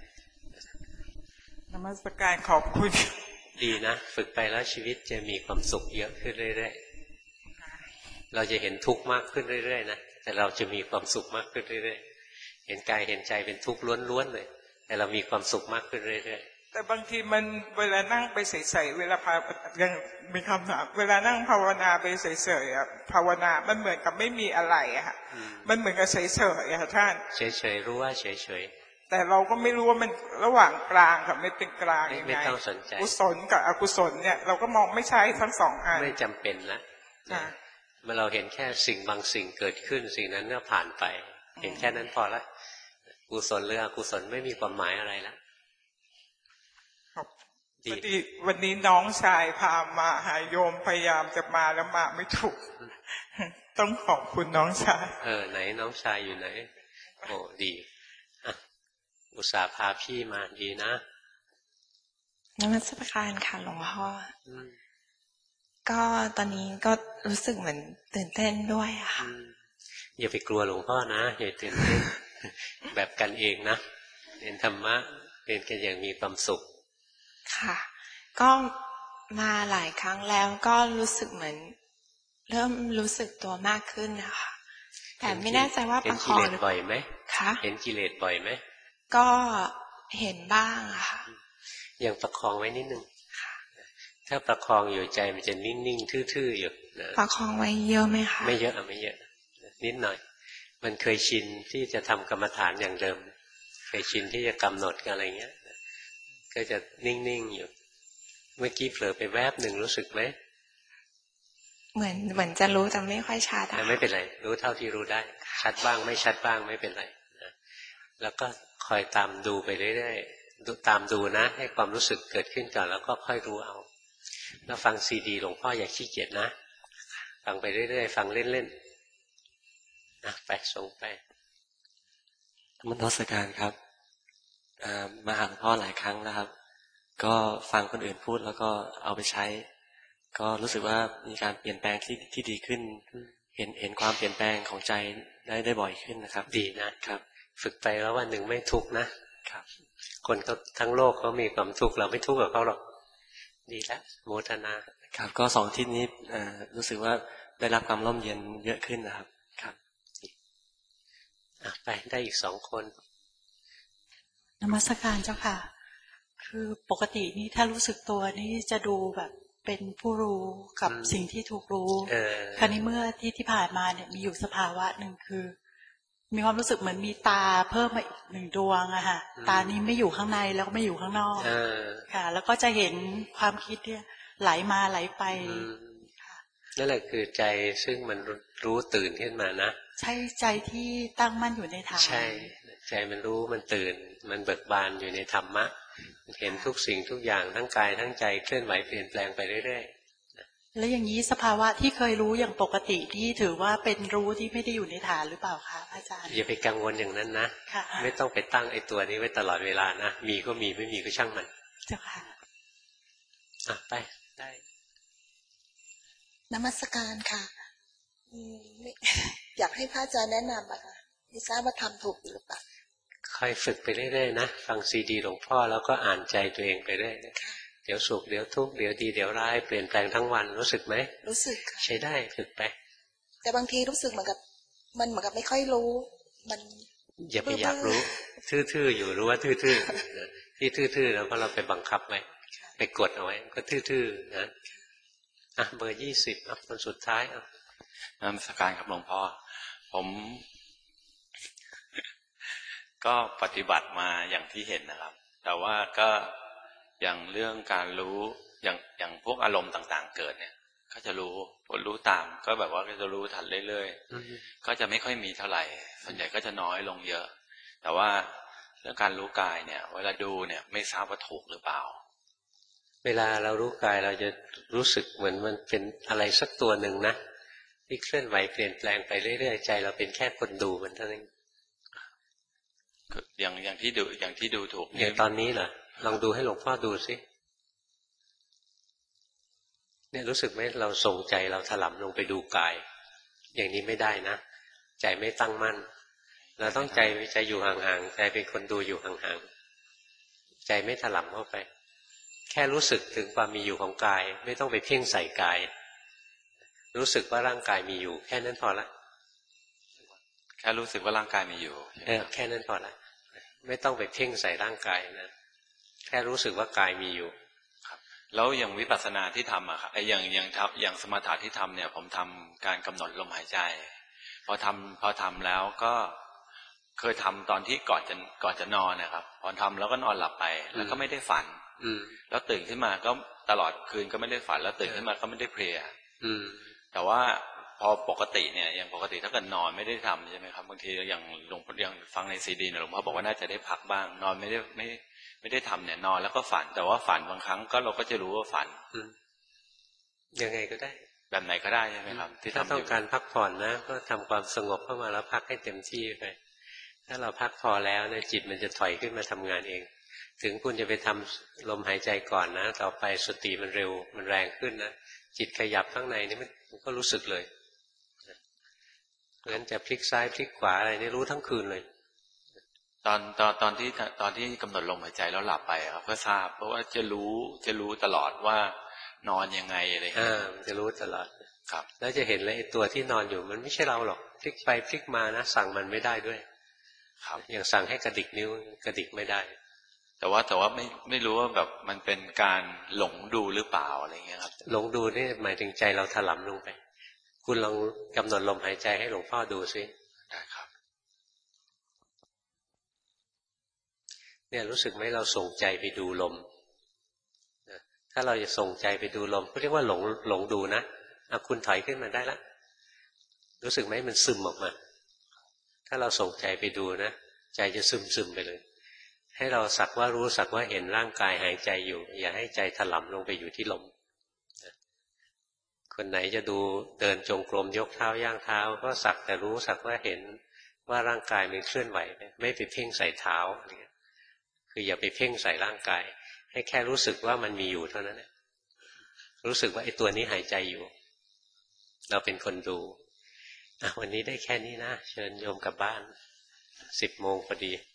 นมัสการขอบคุณดีนะฝึกไปแล้วชีวิตจะมีความสุขเยอะขึ้นเรื่อยๆเราจะเห็นทุกข์มากขึ้นเรื่อยๆนะแต่เราจะมีความสุขมากขึ้นเรื่อยๆเห็นกายเห็นใจเป็นทุกข์ล้วนๆเลยแต่เรามีความสุขมากขึ้นเรื่อยๆแต่บางทีมันเวลานั่งไปใส่ๆเวลาพายังมีคำถามเวลานั่งภาวนาไปใส่ๆอ่ะภาวนามันเหมือนกับไม่มีอะไรอะค่ะมันเหมือนกับเฉยๆอะค่ะท่านเฉยๆรู้ว่าเฉยๆแต่เราก็ไม่รู้ว่ามันระหว่างกลางกับไม่เป็นกลางยังไงไม่ต้องสนใจกุศลกับอกุศลเนี่ยเราก็มองไม่ใช่ทั้งสองอันไม่จำเป็นละเมื่อเราเห็นแค่สิ่งบางสิ่งเกิดขึ้นสิ่งนั้นก็ผ่านไปเห็นแค่นั้นพอละกุศลหรืออกุศลไม่มีความหมายอะไรแล้ววันนี้วันนี้น้องชายพามาหาโยมพยายามจะมาแล้วมาไม่ถูกต้องขอบคุณน้องชายเออไหนน้องชายอยู่ไหนโอ้ดีอ่ะอุตส่าห์พาพี่มาดีนะนมัสการค่ะหลวงพ่อก็ตอนนี้ก็รู้สึกเหมือนตื่นเต้นด้วยอะค่ะอย่าไปกลัวหลวงพ่อนะอย่าตื่นเต้นแบบกันเองนะเรียนธรรมะเรียนกันอย่างมีความสุขค่ะก็มาหลายครั้งแล้วก็รู้สึกเหมือนเริ่มรู้สึกตัวมากขึ้นนะคะแต่ไม่แน่ใจว่าประคองเห็นกิเลสบ่อยไหมคะเห็นกิเลสบ่อยไหมก็เห็นบ้างอะค่ะยังประคองไว้นิดนึงถ้าประคองอยู่ใจมันจะนิ่งๆทื่อๆอยู่นะประคองไว้เยอะไหมคะไม่เยอะไม่เยอะนิดหน่อยมันเคยชินที่จะทำกรรมฐานอย่างเดิมเคยชินที่จะกำหนดอะไรเงี้ยก็จะนิ่งๆอยู่เมื่อกี้เผลอไปแวบหนึ่งรู้สึกไหมเหมือนเหมือนจะรู้แต่ไม่ค่อยชัดแต่ไม่เป็นไรรู้เท่าที่รู้ได้ชัดบ้างไม่ชัดบ้างไม่เป็นไรนะแล้วก็คอยตามดูไปเรื่อยๆตามดูนะให้ความรู้สึกเกิดขึ้นก่อนแล้วก็ค่อยรู้เอาแล้วฟังซีดีหลวงพ่ออย่าขี้เกียจนะฟังไปเรื่อยๆฟังเล่นๆนะไปส่งไปมนทการครับมาหาหลวงพ่อหลายครั้งนะครับก็ฟังคนอื่นพูดแล้วก็เอาไปใช้ก็รู้สึกว่ามีการเปลี่ยนแปลงที่ที่ดีขึ้นเห็นเห็นความเปลี่ยนแปลงของใจได้ได้บ่อยขึ้นนะครับดีนะครับฝึกไปแล้ววันหนึ่งไม่ทุกข์นะครับคนเขาทั้งโลกเขามีความทุกข์เราไม่ทุกข์กับเขาหรอกดีแล้วโมทนาครับก็สองทิศนี้รู้สึกว่าได้รับความร่มเย็นเยอะขึ้นนะครับครับไปได้อีกสองคนนมัสการเจ้าค่ะคือปกตินี่ถ้ารู้สึกตัวนี่จะดูแบบเป็นผู้รู้กับสิ่งที่ถูกรู้คราวนี้เมื่อที่ที่ผ่านมาเนี่ยมีอยู่สภาวะหนึ่งคือมีความรู้สึกเหมือนมีตาเพิ่มมาอีกหนึ่งดวงอะค่ะตานี้ไม่อยู่ข้างในแล้วก็ไม่อยู่ข้างนอกค่ะแล้วก็จะเห็นความคิดเนี่ยไหลมาไหลไปนั่นแหละคือใจซึ่งมันรู้ตื่นขึ้นมานะใช่ใจที่ตั้งมั่นอยู่ในธรรมใช่ใจมันรู้มันตื่นมันเบิกบานอยู่ในธรรมะเห็นทุกสิ่งทุกอย่างทั้งกายทั้งใจเคลื่อนไหวเปลี่ยนแปลงไปเรื่อยๆแล้วอย่างนี้สภาวะที่เคยรู้อย่างปกติที่ถือว่าเป็นรู้ที่ไม่ได้อยู่ในฐานหรือเปล่าคะอาจารย์อย่าไปกังวลอย่างนั้นนะไม่ต้องไปตั้งไอ้ตัวนี้ไว้ตลอดเวลานะมีก็มีไม่มีก็ช่างมันเจ้าค่ะอ่ะไปได้นมัสการค่ะอยากให้พระอาจารย์แนะนำอะค่ะไม่ทราบว่าทำถูกหรือเปล่าค่อยฝึกไปเรื่อยๆนะฟังซีดีหลวงพ่อแล้วก็อ่านใจตัวเองไปเรื่อยเดี๋ยวสุขเดี๋ยวทุกข์เดี๋ยวดีเดี๋ยวร้ายเปลี่ยนแปลงทั้งวันรู้สึกไหมรู้สึกค่ะใช้ได้ฝึกไปแต่บางทีรู้สึกเหมือนกับมันเหมือนกับไม่ค่อยรู้มันอย่าไปอยากรู้ทื่อๆอยู่รู้ว่าทื่อๆที่ทื่อๆแล้วก็เราไปบังคับไว้ไปกดเอาไว้ก็ทื่อๆนะอ่ะเบอร์ยี่สิบอ่ะคนสุดท้ายอ่ะนมัสการครับหลวงพ่อพผมก็ปฏิบัติมาอย่างที่เห็นนะครับแต่ว่าก็อย่างเรื่องการรู้อย่างอย่างพวกอารมณ์ต่างๆเกิดเนี่ยก็จะรู้พอรู้ตามก็แบบว่าก็จะรู้ทันเรื่อยๆก็จะไม่ค่อยมีเท่าไหร่ส่วนใหญ่ก็จะน้อยลงเยอะแต่ว่าเรื่องการรู้กายเนี่ยเวลาดูเนี่ยไม่ทราบว่าถูกหรือเปล่าเวลาเรารู้กายเราจะรู้สึกเหมือนมันเป็นอะไรสักตัวหนึ่งนะที่เคลื่อนไหวเปลี่ยนแปลงไปเรื่อยๆใจเราเป็นแค่คนดูมันเท่านั้นอย่างอย่างที่ดูอย่างที่ดูถูกอย่างตอนนี้เหรอลองดูให้หลวงพ่อดูสิเนี่ยรู้สึกไหมเราส่งใจเราถลำลงไปดูกายอย่างนี้ไม่ได้นะใจไม่ตั้งมั่นเราต้องใจใจอยู่ห่างๆใจเป็นคนดูอยู่ห่างๆใจไม่ถลำเข้าไปแค่รู้สึกถึงความมีอยู่ของกายไม่ต้องไปเพ่งใส่กายรู้สึกว่าร่างกายมีอยู่แค่นั้นพอละแค่รู้สึกว่าร่างกายมีอยู่เออแค่นั้นพอละไม่ต้องไปเพ่งใส่ร่างกายนะแค่รู้สึกว่ากายมีอยู่ครับแล้วอย่างวิปัสสนาที่ทำอะครับไอ้อย่างอย่างทับอย่างสมถะที่ทำเนี่ยผมทำการกำหนดลมหายใจพอทำพอทำแล้วก็เคยทำตอนที่ก่อนจะก่อนจะนอนนะครับพอทำแล้วก็นอนหลับไปแล้วก็ไม่ได้ฝันแล้วตื่นขึ้นมาก็ตลอดคืนก็ไม่ได้ฝันแล้วตื่นขึ้นมาก็ไม่ได้เพลียแต่ว่าพอปกติเนี่ยอย่างปกติถ้าเกิดนอนไม่ได้ทำใช่ไหมครับบางทีอย่างหลวงพ่ออย่างฟังในซีดีเนี่ยหลวงพ่อบอกว่าน่าจะได้พักบ้างนอนไม่ได้ไม่ไม่ได้ทำเนี่ยนอนแล้วก็ฝันแต่ว่าฝันบางครั้งก็เราก็จะรู้ว่าฝันยังไงก็ได้แบบไหนก็ได้ใช่ไหมครับที่ถ้าต้องการพักผ่อนนะก็ทำความสงบเข้ามาแล้วพักให้เต็มที่ไปถ้าเราพักพอแล้วเนี่ยจิตมันจะถอยขึ้นมาทำงานเองถึงคุณจะไปทำลมหายใจก่อนนะต่อไปสติมันเร็วมันแรงขึ้นนะจิตขยับข้างในนี่มันก็รู้สึกเลยเพราะฉะนั้นจะพลิกซ้ายพลิกขวาอะไรนี่รู้ทั้งคืนเลยตอนตอนตอนที่ตอนที่กำหนดลมหายใจแล้วหลับไปครับก็ทราบเพราะว่าจะรู้จะรู้ตลอดว่านอนยังไงอะไรอย่างเงี้ยจะรู้ตลอดครับแล้วจะเห็นเลยไอ้ตัวที่นอนอยู่มันไม่ใช่เราหรอกพลิกไปพลิกมานะสั่งมันไม่ได้ด้วยครับอย่างสั่งให้กระดิกนิ้วกระดิกไม่ได้แต่ว่าแต่ว่าไม่ไม่รู้ว่าแบบมันเป็นการหลงดูหรือเปล่าอะไรเงี้ยครับหลงดูนี่หมายถึงใจเราถลำลงไปคุณลองกำหนดลมหายใจให้หลวงพ่อดูซิได้ครับเนี่ยรู้สึกไหมเราส่งใจไปดูลมถ้าเราจะส่งใจไปดูลมเขาเรียกว่าหลงหลงดูนะเอาคุณถอยขึ้นมาได้ละรู้สึกไหมมันซึมออกมาถ้าเราส่งใจไปดูนะใจจะซึมซึมไปเลยให้เราสักว่ารู้สักว่าเห็นร่างกายหายใจอยู่อย่าให้ใจถลำลงไปอยู่ที่ลมคนไหนจะดูเดินจงกรมยกเท้าย่างเท้าก็สักแต่รู้สักว่าเห็นว่าร่างกายมันเคลื่อนไหวไม่ไปเพ่งใส่เท้าคืออย่าไปเพ่งใส่ร่างกายให้แค่รู้สึกว่ามันมีอยู่เท่านั้นแหละรู้สึกว่าไอ้ตัวนี้หายใจอยู่เราเป็นคนดูวันนี้ได้แค่นี้นะเชิญโยมกลับบ้านสิบโมงพอดี